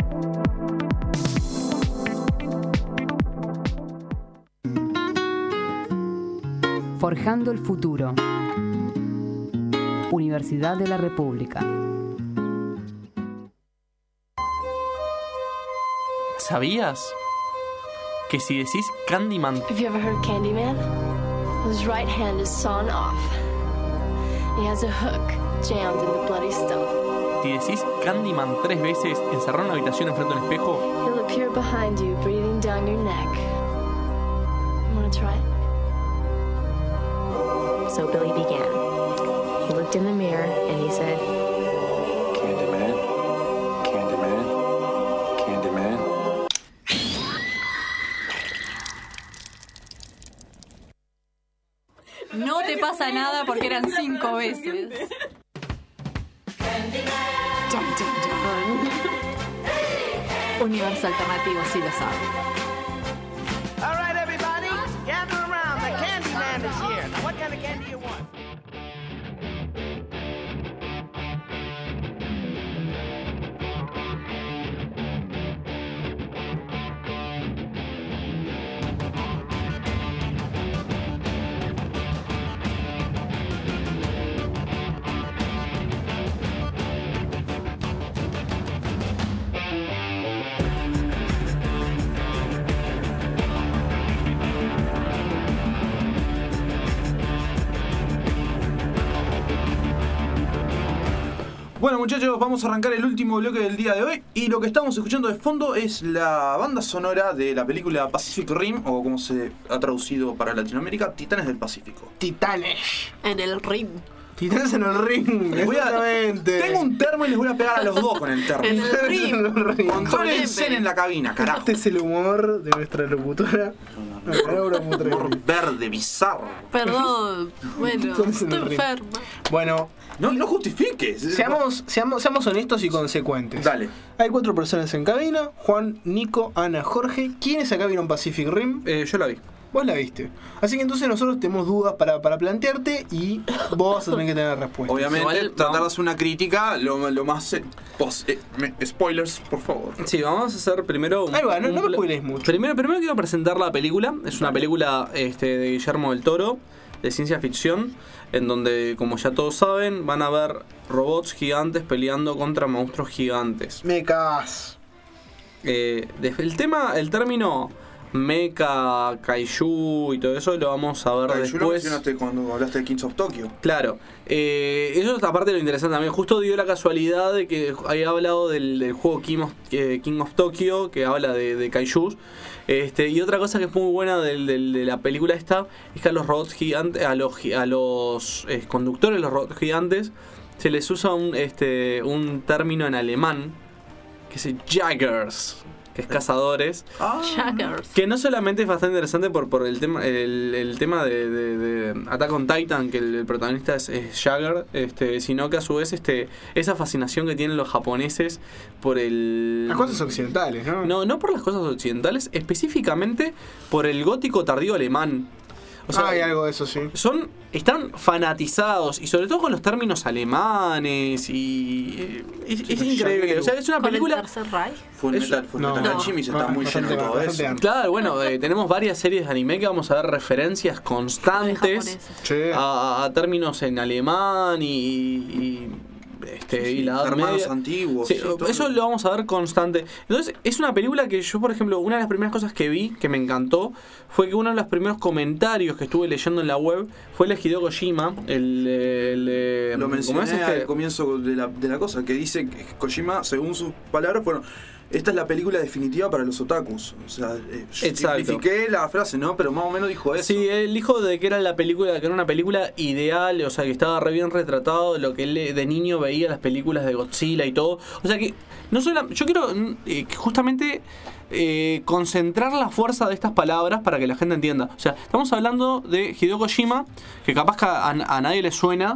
S12: Forjando el futuro. Universidad de la República.
S14: ¿Sabías que si decís Candyman...
S23: Have you ever heard Candyman? His right hand is sawn off. He has a hook jammed in the bloody stump.
S14: Si decís Candyman 3 veces encerrado en una habitación enfrente de un espejo...
S23: He'll appear behind you, breathing down your neck. You wanna try it? So Billy began. He looked in the mirror and he said,
S24: Candyman, Candyman, Candyman.
S8: No te pasa nada porque eran 5 veces. Chan, chan, chan. Universo alternativo, sí lo sabe.
S25: All right, everybody, gather around. The Candyman is here. Now, what kind of candy do you want?
S6: Bueno, muchachos, vamos a arrancar el último bloque del día de hoy. Y lo que estamos escuchando de fondo es la banda sonora de la película Pacific Rim, o como se ha traducido para Latinoamérica, Titanes del Pacífico.
S2: Titanes.
S7: En el ring.
S2: Titanes en el ring. Exactamente.
S6: Tengo un termo y les voy a pegar a los dos con el termo.
S7: En el ring.
S6: Contrólense en la cabina, carajo.
S2: Este es el humor de nuestra locutora.
S6: Humor verde, bizarro.
S7: Perdón. Bueno, estoy enferma.
S2: Bueno.
S6: No justifiques.
S2: Seamos honestos y consecuentes.
S6: Dale.
S2: Hay 4 personas en cabina: Juan, Nico, Ana, Jorge. ¿Quiénes acá vieron Pacific Rim?
S6: Yo la vi.
S2: Vos la viste. Así que entonces nosotros tenemos dudas para plantearte y vos vas a tener que tener respuestas.
S6: Obviamente, tratar de hacer una crítica lo más... spoilers, por favor.
S14: Sí, vamos a hacer primero...
S2: Ahí va, no me spoiléis mucho.
S14: Primero quiero presentar la película. Es una película de Guillermo del Toro, de ciencia ficción, en donde, como ya todos saben, van a ver robots gigantes peleando contra monstruos gigantes.
S2: Mechas.
S14: El término mecha, kaiju y todo eso lo vamos a ver
S6: kaiju
S14: después.
S6: Lo mencionaste cuando hablaste de Kings of Tokyo.
S14: Claro. Eso es aparte de lo interesante también. Justo dio la casualidad de que había hablado del juego King of Tokyo, que habla de kaijus. Y otra cosa que es muy buena de la película esta es que a los robots gigantes, a los conductores de los robots gigantes, se les usa un término en alemán que es Jaggers, que es cazadores.
S7: Jaggers.
S14: Que no solamente es bastante interesante por el tema de Attack on Titan, que el protagonista es Jagger, sino que a su vez esa fascinación que tienen los japoneses por
S2: las cosas occidentales, ¿no?
S14: No por las cosas occidentales, específicamente por el gótico tardío alemán. O sea,
S2: hay algo de eso, sí.
S14: Están fanatizados, y sobre todo con los términos alemanes, y es increíble. O sea, es una película...
S7: ¿Con el Tercer Reich?
S6: Fullmetal Alchemist está muy lleno de todo eso.
S14: Claro, bueno, tenemos varias series de anime que vamos a ver referencias constantes a términos en alemán y la Edad Media.
S6: Antiguos.
S14: Sí, eso lo vamos a ver constante. Entonces, es una película que yo, por ejemplo, una de las primeras cosas que vi, que me encantó, fue que uno de los primeros comentarios que estuve leyendo en la web fue el de Hideo Kojima.
S6: Lo mencioné al comienzo de la cosa, que dice que Kojima, según sus palabras, esta es la película definitiva para los otakus. O sea, simplifiqué la frase, ¿no? Pero más o menos dijo eso.
S14: Sí, él dijo de que era una película ideal, o sea, que estaba re bien retratado lo que él de niño veía las películas de Godzilla y todo. O sea que yo quiero justamente concentrar la fuerza de estas palabras para que la gente entienda. O sea, estamos hablando de Hideo Kojima, que capaz que a nadie le suena.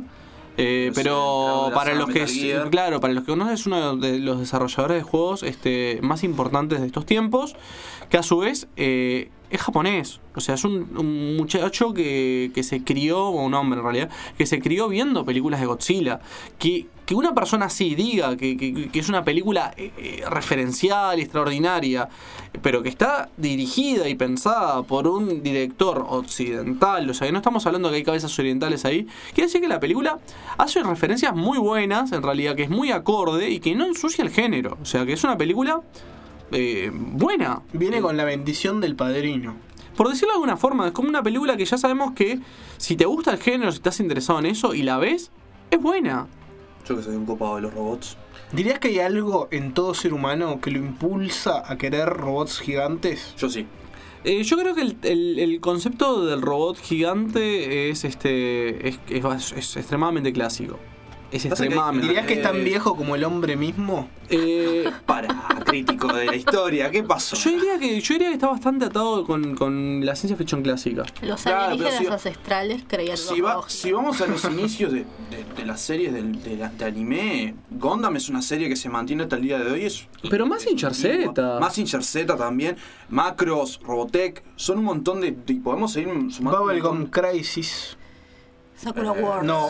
S14: Pero para los que conocen, es uno de los desarrolladores de juegos más importantes de estos tiempos, que a su vez es japonés. O sea, es un muchacho que se crió, o un hombre en realidad, que se crió viendo películas de Godzilla. Que una persona así diga que es una película referencial y extraordinaria, pero que está dirigida y pensada por un director occidental, o sea, que no estamos hablando que hay cabezas orientales ahí, quiere decir que la película hace referencias muy buenas, en realidad, que es muy acorde y que no ensucia el género. O sea, que es una película buena.
S2: Viene con la bendición del padrino.
S14: Por decirlo de alguna forma, es como una película que ya sabemos que si te gusta el género, si estás interesado en eso y la ves, es buena.
S6: Yo que soy un copado de los robots.
S2: ¿Dirías que hay algo en todo ser humano que lo impulsa a querer robots gigantes?
S6: Yo sí.
S14: Yo creo que el concepto del robot gigante es extremadamente clásico. Es extremadamente.
S2: ¿Dirías que es tan viejo como el hombre mismo?
S6: Crítico de la historia, ¿qué pasó?
S14: Yo diría que está bastante atado con la ciencia ficción clásica.
S7: Los alienígenas ancestrales creían
S6: si vamos a los inicios de las series de anime, Gundam es una serie que se mantiene hasta el día de hoy.
S14: Pero Mazinger Z.
S6: Mazinger Z también. Macros, Robotech, son un montón de... podemos seguir sumando.
S2: Bubblegum Crisis.
S7: Sakura Wars.
S2: No.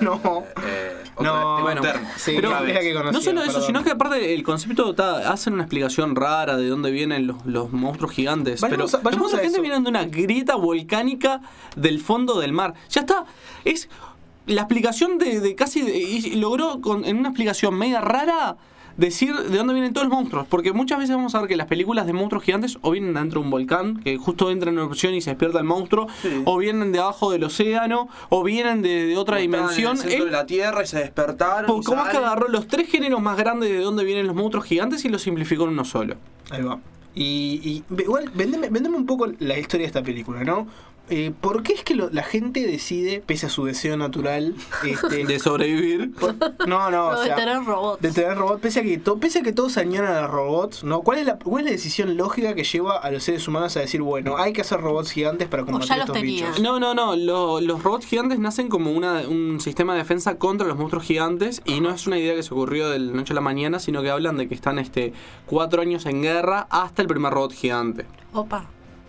S14: Bueno,
S2: sí,
S14: pero
S2: que conocía,
S14: no solo eso, sino que aparte el concepto hacen una explicación rara de dónde vienen los monstruos gigantes. Los monstruos gigantes vienen de una grieta volcánica del fondo del mar. Ya está. Es la explicación de casi logró en una explicación media rara decir de dónde vienen todos los monstruos. Porque muchas veces vamos a ver que las películas de monstruos gigantes o vienen dentro de un volcán, que justo entra en erupción y se despierta el monstruo, o vienen de abajo del océano, o vienen de otra dimensión.
S13: En el centro de la Tierra y se despertaron.
S14: ¿Cómo es que agarró los 3 géneros más grandes de dónde vienen los monstruos gigantes y los simplificó en uno solo?
S2: Ahí va. Y igual, vendeme un poco la historia de esta película, ¿no? ¿Por qué es que la gente decide, pese a su deseo natural,
S14: de sobrevivir?
S2: O sea,
S7: de tener robots.
S2: De tener robots, pese a que todos añoran a los robots, ¿no? ¿Cuál es la decisión lógica que lleva a los seres humanos a decir, bueno, hay que hacer robots gigantes para combatir estos bichos?
S14: No. Los robots gigantes nacen como un sistema de defensa contra los monstruos gigantes y no es una idea que se ocurrió de la noche a la mañana, sino que hablan de que están 4 años en guerra hasta el primer robot gigante.
S7: Opa.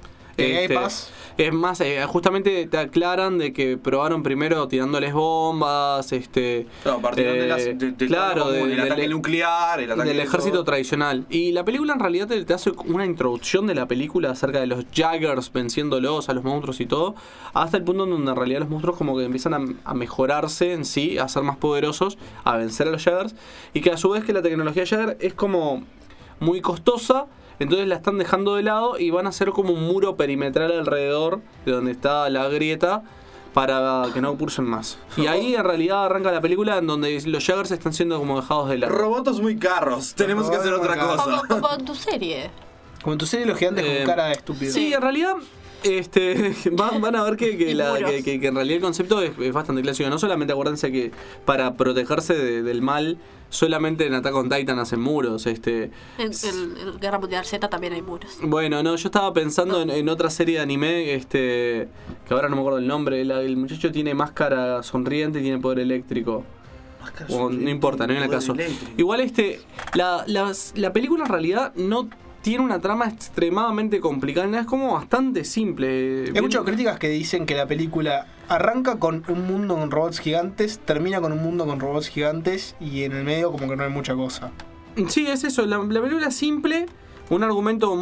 S14: Es más, justamente te aclaran de que probaron primero tirándoles bombas,
S13: partieron del ataque nuclear, el ataque
S14: del ejército tradicional. Y la película en realidad te hace una introducción de la película acerca de los Jaggers venciéndolos a los monstruos y todo, hasta el punto en donde en realidad los monstruos como que empiezan a mejorarse en sí, a ser más poderosos, a vencer a los Jaggers, y que a su vez que la tecnología Jagger es como muy costosa. Entonces la están dejando de lado y van a hacer como un muro perimetral alrededor de donde está la grieta para que no cursen más. Y ahí en realidad arranca la película en donde los Jaggers están siendo como dejados de lado.
S13: Robots muy carros, tenemos que hacer otra cosa.
S7: Como en tu serie.
S2: Como en tu serie los gigantes con cara de estúpido.
S14: Sí, en realidad van a ver que en realidad el concepto es bastante clásico. No solamente acuérdense que para protegerse del mal solamente en Attack on Titan hacen muros.
S7: En Guerra Mundial Z también hay muros.
S14: Bueno, no, yo estaba pensando en otra serie de anime que ahora no me acuerdo el nombre. El muchacho tiene máscara sonriente y tiene poder eléctrico. No importa, no viene al caso. Igual la película en realidad no tiene una trama extremadamente complicada, es como bastante simple.
S2: Hay muchas críticas que dicen que la película arranca con un mundo con robots gigantes, termina con un mundo con robots gigantes y en el medio como que no hay mucha cosa.
S14: Sí, es eso, la película es simple, un argumento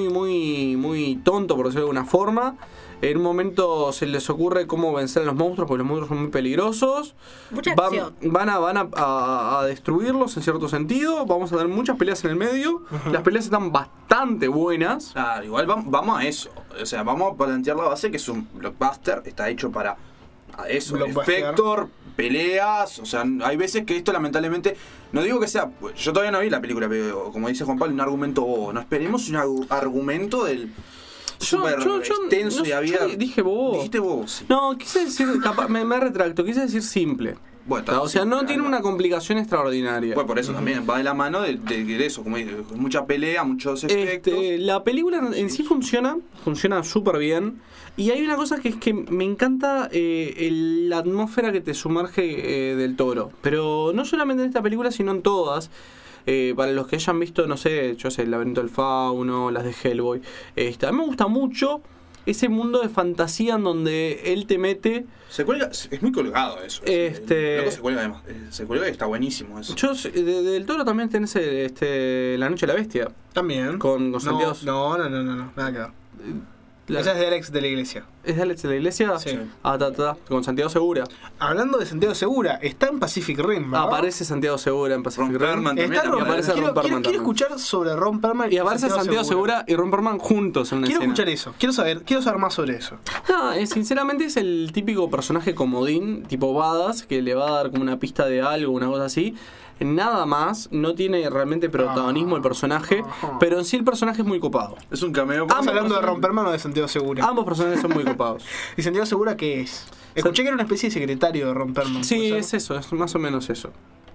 S14: muy tonto, por decirlo de alguna forma. En un momento se les ocurre cómo vencer a los monstruos, porque los monstruos son muy peligrosos.
S7: Mucha acción.
S14: Van a destruirlos en cierto sentido. Vamos a tener muchas peleas en el medio. Las peleas están bastante buenas.
S13: Igual vamos a eso. O sea, vamos a plantear la base que es un blockbuster. Está hecho para eso. Efector, peleas. O sea, hay veces que esto lamentablemente... No digo que sea... Yo todavía no vi la película, pero como dice Juan Pablo, un argumento bobo. No esperemos un argumento del... Súper extenso y abierto.
S14: Dije bobo.
S13: Dijiste bobo, sí.
S14: No, quise decir, me retracto, quise decir simple.
S13: Bueno,
S14: o sea, no tiene una complicación extraordinaria.
S13: Pues por eso también va de la mano de eso, como dices, mucha pelea, muchos efectos.
S14: La película en sí funciona súper bien. Y hay una cosa que es que me encanta la atmósfera que te sumerge del Toro. Pero no solamente en esta película, sino en todas. Para los que hayan visto, no sé, El laberinto del fauno, las de Hellboy, a mí me gusta mucho ese mundo de fantasía en donde él te mete.
S13: Se cuelga, es muy colgado eso. Luego se cuelga además. Se cuelga y está buenísimo eso.
S14: Del Toro también tenés La noche de la bestia.
S2: También.
S14: Con Santiago.
S2: No, nada que ver. Esa es de Alex de la Iglesia.
S14: ¿Es de Alex de la Iglesia?
S2: Sí.
S14: Con Santiago Segura.
S2: Hablando de Santiago Segura, está en Pacific Rim, ¿verdad?
S14: Aparece Santiago Segura en Pacific Rim.
S2: Quiero escuchar sobre Ron Perlman.
S14: Y aparece Santiago Segura y Ron Perlman juntos en una escena.
S2: Quiero escuchar eso. Quiero saber más sobre eso.
S14: No, sinceramente es el típico personaje comodín, tipo badass, que le va a dar como una pista de algo, una cosa así. Nada más, no tiene realmente protagonismo el personaje, pero en sí el personaje es muy copado.
S13: Es un cameo.
S2: ¿Estamos hablando de Ron Perlman o de Santiago Segura?
S14: Ambos personajes son muy copados.
S2: ¿Y Santiago Segura qué es? Escuché que era una especie de secretario de Ron Perlman.
S14: Sí, es eso, es más o menos eso.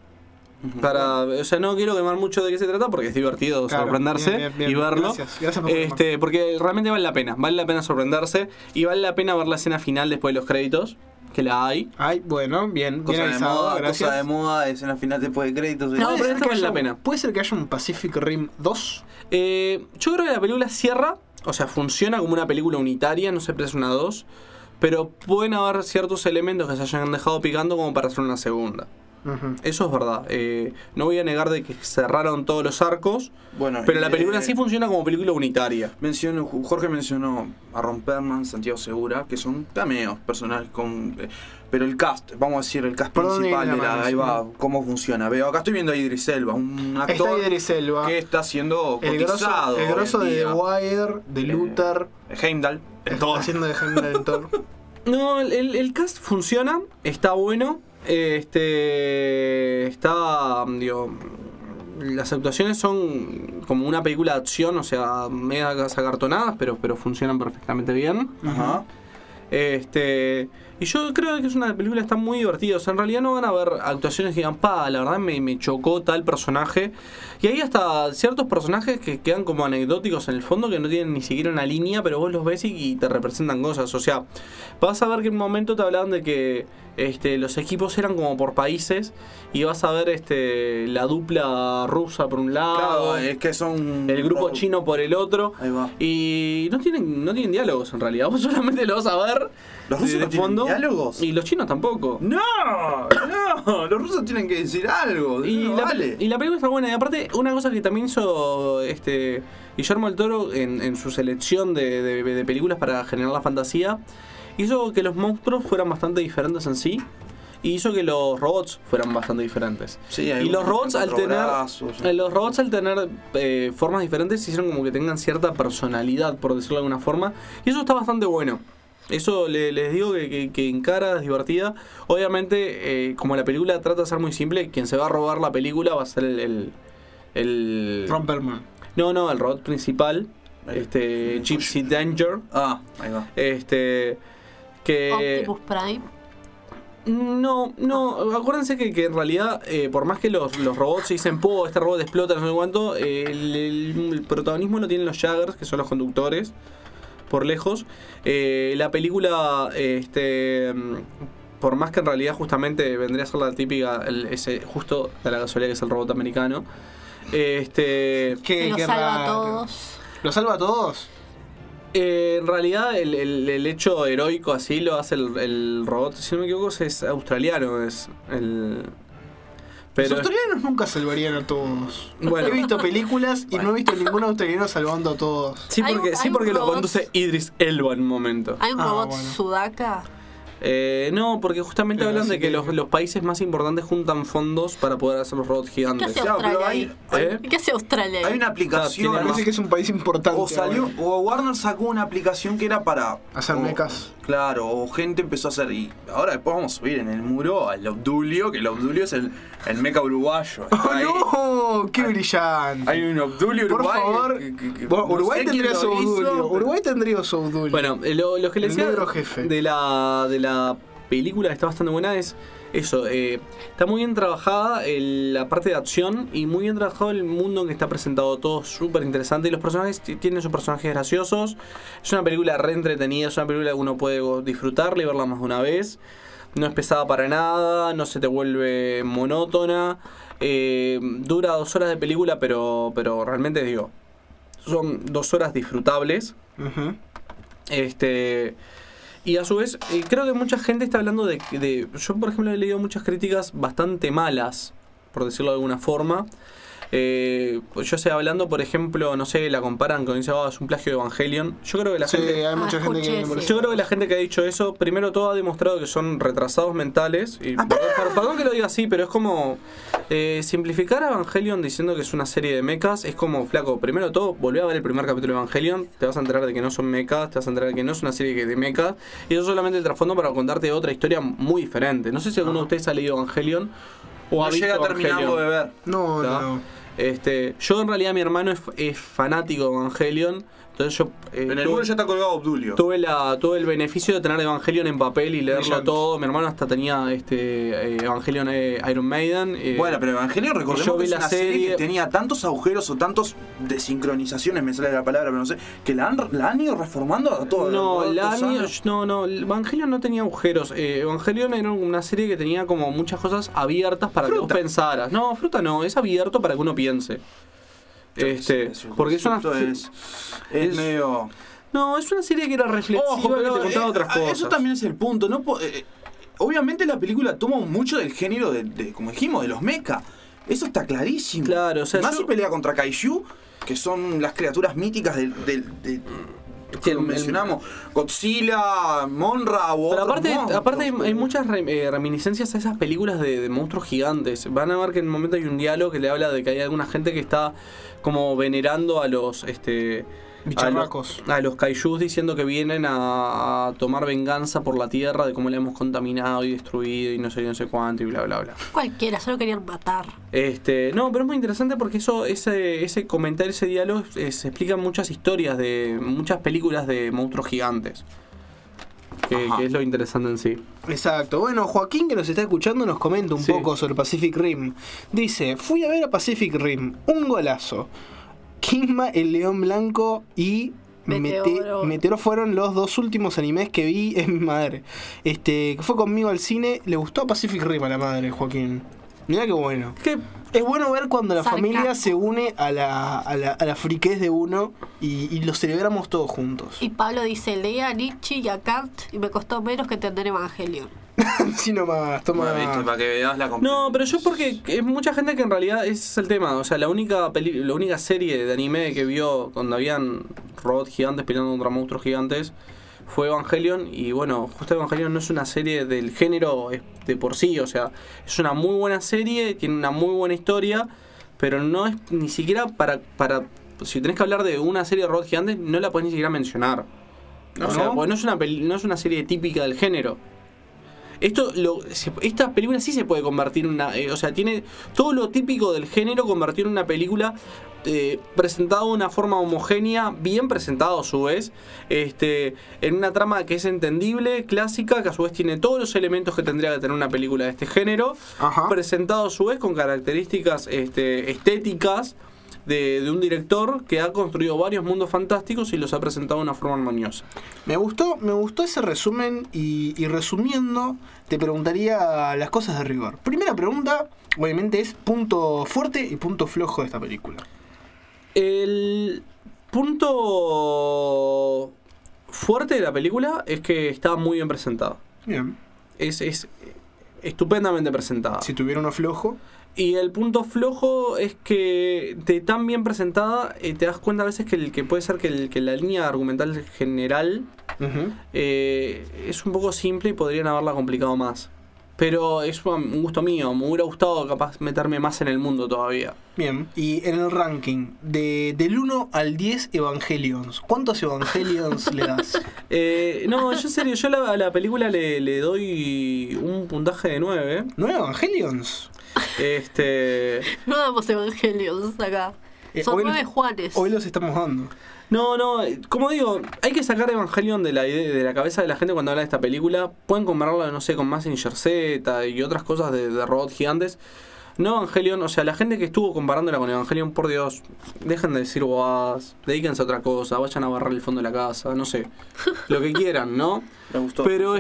S14: O sea, no quiero quemar mucho de qué se trata porque es divertido sorprenderse y verlo.
S2: Gracias por
S14: porque realmente vale la pena sorprenderse y vale la pena ver la escena final después de los créditos. Que la hay.
S2: Bueno, bien
S13: avisado,
S2: gracias.
S13: Cosa de moda, escena final después de créditos.
S14: No, pero esto vale la pena.
S2: ¿Puede ser que haya un Pacific Rim 2?
S14: Yo creo que la película cierra, o sea, funciona como una película unitaria, no se presta una 2, pero pueden haber ciertos elementos que se hayan dejado picando como para hacer una segunda. Eso es verdad. No voy a negar de que cerraron todos los arcos, pero la película sí funciona como película unitaria.
S13: Jorge mencionó a Ron Perlman, Santiago Segura, que son cameos personales pero el cast, vamos a decir, el cast principal de ahí va, cómo funciona. Veo, acá estoy viendo a Idris Elba, un actor que está siendo cotizado.
S2: El grosso de The Wire, de Luther,
S13: Heimdall,
S2: haciendo de Heimdall en Thor.
S14: No, el cast funciona, está bueno. Está, digo, las actuaciones son como una película de acción, o sea, medias acartonadas, pero funcionan perfectamente bien.
S13: Ajá.
S14: Y yo creo que es una película que está muy divertida. O sea, en realidad no van a ver actuaciones que digan, la verdad me chocó tal personaje. Y hay hasta ciertos personajes que quedan como anecdóticos en el fondo, que no tienen ni siquiera una línea, pero vos los ves y te representan cosas. O sea, vas a ver que en un momento te hablaban de que los equipos eran como por países, y vas a ver la dupla rusa por un lado,
S13: claro, es que son
S14: el grupo chino por el otro.
S13: Ahí va.
S14: Y no tienen diálogos en realidad. Vos solamente lo vas a ver.
S13: ¿Los rusos no tienen diálogos?
S14: Y los chinos tampoco.
S13: No, los rusos tienen que decir algo.
S14: Y la película está buena. Y aparte, una cosa que también hizo Guillermo del Toro en su selección de películas para generar la fantasía, hizo que los monstruos fueran bastante diferentes en sí, y hizo que los robots fueran bastante diferentes.
S13: Sí,
S14: y los robots al tener formas diferentes, hicieron como que tengan cierta personalidad, por decirlo de alguna forma, y eso está bastante bueno. Eso les digo que en cara es divertida. Obviamente, como la película trata de ser muy simple, quien se va a robar la película va a ser el
S2: Ron Perlman.
S14: No, el robot principal, Gypsy Danger.
S13: Ahí va.
S7: Optimus Prime.
S14: No, acuérdense que en realidad, por más que los robots se dicen, este robot explota, no sé cuánto, el protagonismo lo tienen los Jaggers, que son los conductores, por lejos. La película, por más que en realidad justamente vendría a ser la típica, justo de la casualidad que es el robot americano,
S7: que lo salva a todos.
S2: ¿Lo salva a todos?
S14: En realidad el hecho heroico así lo hace el robot, si no me equivoco, es australiano,
S2: Pero los australianos nunca salvarían a todos.
S14: Bueno.
S2: He visto películas y no he visto ningún australiano salvando a todos.
S14: Sí, porque lo conduce Idris Elba en un momento.
S7: ¿Hay un robot sudaca?
S14: No, porque justamente hablan de que los países más importantes juntan fondos para poder hacer los robots gigantes.
S7: ¿Qué hace Australia ahí? ¿Qué hace Australia ahí?
S13: Hay una aplicación.
S2: Parece que es un país importante.
S13: O Warner sacó una aplicación que era para
S2: hacer mechas.
S13: Claro, o gente empezó a hacer. Y ahora después vamos a subir en el muro al Obdulio, que el Obdulio es el mecha uruguayo.
S2: ¡Oh, no! ¡Qué brillante!
S13: Hay un Obdulio
S2: uruguayo. Por favor. Uruguay tendría su Obdulio. Uruguay tendría su Obdulio.
S14: Bueno, lo que les decía de la película que está bastante buena es eso. Está muy bien trabajada la parte de acción y muy bien trabajado el mundo en que está presentado. Todo súper interesante y los personajes tienen sus personajes graciosos. Es una película re entretenida, es una película que uno puede disfrutarla y verla más de una vez. No es pesada para nada, no se te vuelve monótona. Dura 2 horas de película, pero realmente digo, son 2 horas disfrutables. Y a su vez, creo que mucha gente está hablando de... Yo, por ejemplo, he leído muchas críticas bastante malas, por decirlo de alguna forma. Yo sé, hablando, por ejemplo, no sé, la comparan con... es un plagio de Evangelion. Yo creo que la gente...
S2: hay mucha gente que...
S14: Yo creo que la gente que ha dicho eso, primero todo ha demostrado que son retrasados mentales. Y perdón que lo diga así, pero es como... simplificar a Evangelion diciendo que es una serie de mechas es como, flaco, primero todo, volví a ver el primer capítulo de Evangelion, te vas a enterar de que no son mechas, te vas a enterar de que no es una serie de mechas, y eso es solamente el trasfondo para contarte otra historia muy diferente. No sé si alguno de ustedes ha leído Evangelion o ha visto
S13: llega terminando de ver.
S2: No.
S14: Yo en realidad mi hermano es fanático de Evangelion. Entonces yo
S13: en el muro ya está colgado Obdulio.
S14: Tuve el beneficio de tener Evangelion en papel y leerlo todo. Mi hermano hasta tenía Evangelion Iron Maiden.
S13: Bueno, pero Evangelion, recordemos que es una serie que tenía tantos agujeros o tantos desincronizaciones, me sale la palabra, pero no sé, que la han ido reformando a todo.
S14: No, Evangelion no tenía agujeros. Evangelion era una serie que tenía como muchas cosas abiertas para que vos pensaras. No, fruta no, es abierto para que uno piense. Porque es
S13: medio...
S14: No, es una serie que era reflexiva, que te contaba otras cosas.
S13: Eso también es el punto, ¿no? obviamente la película toma mucho del género de como dijimos, de los mecha. Eso está clarísimo.
S14: Claro, o sea,
S13: más si pelea contra Kaiju, que son las criaturas míticas que mencionamos, Godzilla, Monra o
S14: pero aparte hay muchas reminiscencias a esas películas de monstruos gigantes. Van a ver que en un momento hay un diálogo que le habla de que hay alguna gente que está como venerando a los
S2: bicharracos,
S14: a los kaijus, diciendo que vienen a tomar venganza por la tierra, de cómo la hemos contaminado y destruido y no sé cuánto y bla bla bla.
S7: Cualquiera, solo querían matar.
S14: No, pero es muy interesante porque ese comentario, ese diálogo se explican muchas historias de muchas películas de monstruos gigantes. Que es lo interesante en sí.
S2: Exacto. Bueno, Joaquín, que nos está escuchando, nos comenta un poco sobre Pacific Rim. Dice, fui a ver a Pacific Rim, un golazo. Kimba, el León Blanco y Meteoro fueron los 2 últimos animes que vi en mi madre. Que fue conmigo al cine. Le gustó Pacific Rim a la madre, Joaquín. Mirá qué bueno. Es bueno ver cuando la familia se une a la friquez de uno y lo celebramos todos juntos.
S7: Y Pablo dice, leía a Nietzsche y a Kant y me costó menos que entender Evangelion.
S2: Sí, nomás, toma.
S13: Para que veas la
S14: no, pero yo porque es mucha gente que en realidad ese es el tema. O sea, la única serie de anime que vio cuando habían robots gigantes peleando contra monstruos gigantes fue Evangelion. Y bueno, justo Evangelion no es una serie del género de por sí. O sea, es una muy buena serie, tiene una muy buena historia, pero no es ni siquiera para si tenés que hablar de una serie de robots gigantes, no la podés ni siquiera mencionar. O sea, porque no es una serie típica del género. Esta película sí se puede convertir en una... o sea, tiene todo lo típico del género convertido en una película presentado de una forma homogénea, bien presentado a su vez, en una trama que es entendible, clásica, que a su vez tiene todos los elementos que tendría que tener una película de este género, presentado a su vez con características estéticas de un director que ha construido varios mundos fantásticos y los ha presentado de una forma armoniosa.
S2: Me gustó ese resumen y resumiendo, te preguntaría las cosas de rigor. Primera pregunta, obviamente, es punto fuerte y punto flojo de esta película.
S14: El punto fuerte de la película es que está muy bien presentada.
S2: Bien.
S14: Es estupendamente presentada.
S2: Si tuviera uno flojo...
S14: Y el punto flojo es que de tan bien presentada te das cuenta a veces que puede ser que la línea argumental general es un poco simple y podrían haberla complicado más. Pero es un gusto mío, me hubiera gustado capaz meterme más en el mundo todavía.
S2: Bien, y en el ranking, del 1 al 10 Evangelions, ¿cuántos Evangelions le das?
S14: No, yo en serio, yo a la película le doy un puntaje de 9.
S2: ¿9 Evangelions?
S7: No damos Evangelions acá. Son 9 Juanes.
S2: Hoy los estamos dando.
S14: No, como digo, hay que sacar Evangelion de la cabeza de la gente cuando habla de esta película. Pueden compararla, no sé, con Mazinger Z y otras cosas de robots gigantes. No Evangelion, o sea, la gente que estuvo comparándola con Evangelion, por Dios, dejen de decir bobadas, dedíquense a otra cosa, vayan a barrar el fondo de la casa, no sé, lo que quieran, ¿no?
S13: Me gustó.
S14: Pero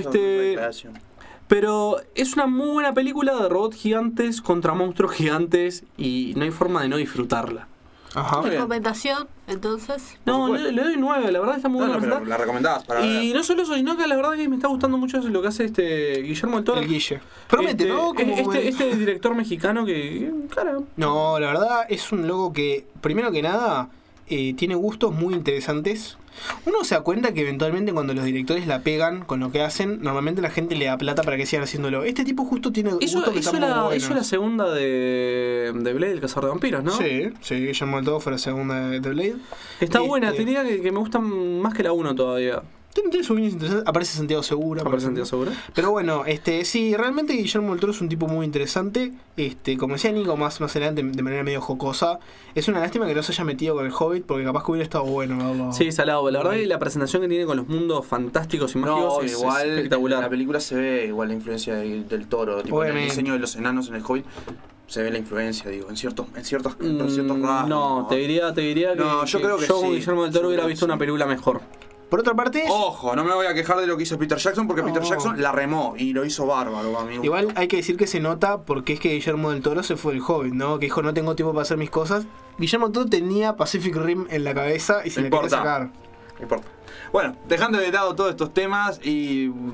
S14: Pero es una muy buena película de robots gigantes contra monstruos gigantes y no hay forma de no disfrutarla.
S7: ¿Recomendación, entonces?
S14: No, le doy 9, la verdad está muy buena.
S13: Pero la recomendabas para ver.
S14: Y no solo eso, sino que la verdad que me está gustando mucho lo que hace Guillermo del Toro.
S2: El Guille. Promete, ¿no?
S14: Este director mexicano que... Cara.
S2: No, la verdad es un loco que, primero que nada, tiene gustos muy interesantes. Uno se da cuenta que eventualmente cuando los directores la pegan con lo que hacen, normalmente la gente le da plata para que sigan haciéndolo. Este tipo justo tiene gustos que están muy buenos.
S14: Hizo la segunda de Blade, el cazador de vampiros, ¿no?
S2: Sí, Guillermo del Toro fue la segunda de Blade.
S14: Está buena, te diría que me gustan más que la 1 todavía.
S2: Tiene sus líneas interesantes. Aparece Santiago Segura. Pero bueno, sí, realmente Guillermo del Toro es un tipo muy interesante. Como decía Nico más adelante, de manera medio jocosa. Es una lástima que no se haya metido con el Hobbit, porque capaz que hubiera estado bueno verlo.
S14: Sí, salado. La verdad que la presentación que tiene con los mundos fantásticos y mágicos es espectacular.
S13: En la película se ve igual la influencia del Toro, tipo en el diseño de los enanos en el Hobbit. Se ve la influencia, digo, en ciertos rasgos.
S14: No, te diría que
S13: yo creo que
S14: con Guillermo del Toro hubiera visto una película mejor.
S2: Por otra parte...
S13: Ojo, no me voy a quejar de lo que hizo Peter Jackson, porque Peter Jackson la remó y lo hizo bárbaro, amigo.
S2: Igual hay que decir que se nota porque es que Guillermo del Toro se fue del Hobbit, ¿no? Que dijo, no tengo tiempo para hacer mis cosas. Guillermo del Toro tenía Pacific Rim en la cabeza y se le quería sacar.
S13: No importa. Bueno, dejando de lado todos estos temas y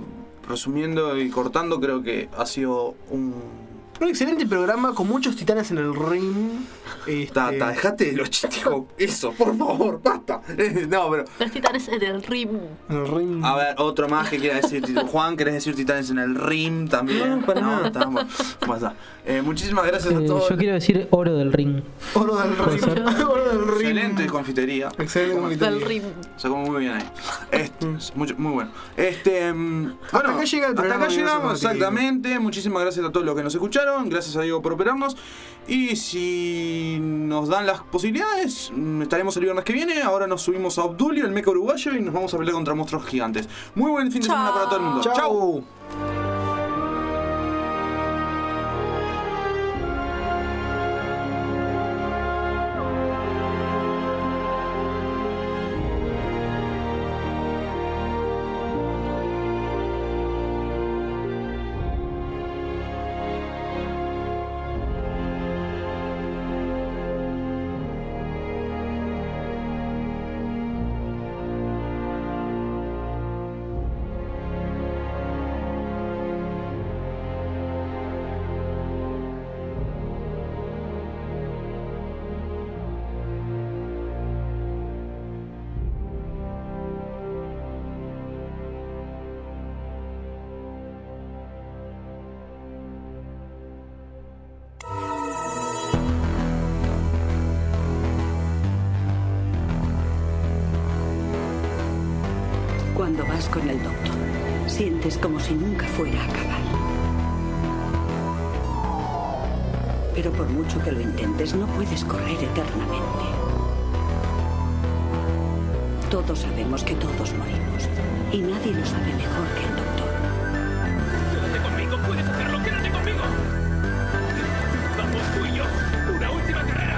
S6: resumiendo y cortando, creo que ha sido un
S2: excelente programa con muchos titanes en el ring.
S6: Tata, dejate de los chistes. Eso, por favor, basta. No, pero.
S7: Los titanes en el ring.
S6: A ver, otro más que quiera decir. Juan, ¿querés decir titanes en el ring también? No, estamos. Muchísimas gracias a todos.
S1: Yo quiero decir oro del ring.
S2: Oro del ring. Oro del ring.
S6: Excelente confitería.
S2: Excelente confitería.
S7: Del ring.
S6: Se come muy bien ahí. Muy bueno.
S2: Hasta acá llega el programa.
S6: Hasta acá llegamos, exactamente. Muchísimas gracias a todos los que nos escucharon. Gracias a Diego por operarnos. Y si nos dan las posibilidades, estaremos el viernes que viene. Ahora nos subimos a Obdulio, el mecha uruguayo, y nos vamos a pelear contra monstruos gigantes. Muy buen fin de semana para todo el mundo. Chau.
S3: Cuando vas con el doctor, sientes como si nunca fuera a acabar. Pero por mucho que lo intentes, no puedes correr eternamente. Todos sabemos que todos morimos, y nadie lo sabe mejor que el doctor.
S4: Quédate conmigo, puedes hacerlo, quédate conmigo. Vamos tú y yo, una última carrera.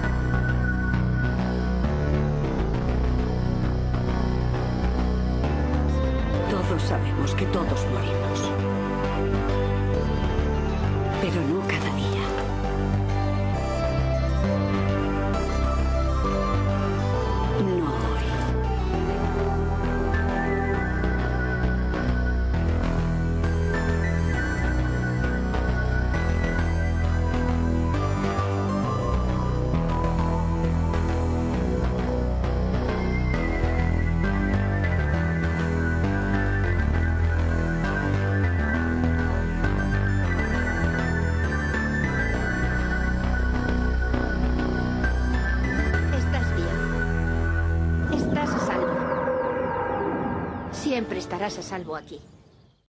S3: Todos sabemos que todos morimos. Pero no cada día. No hoy.
S5: Siempre estarás a salvo aquí.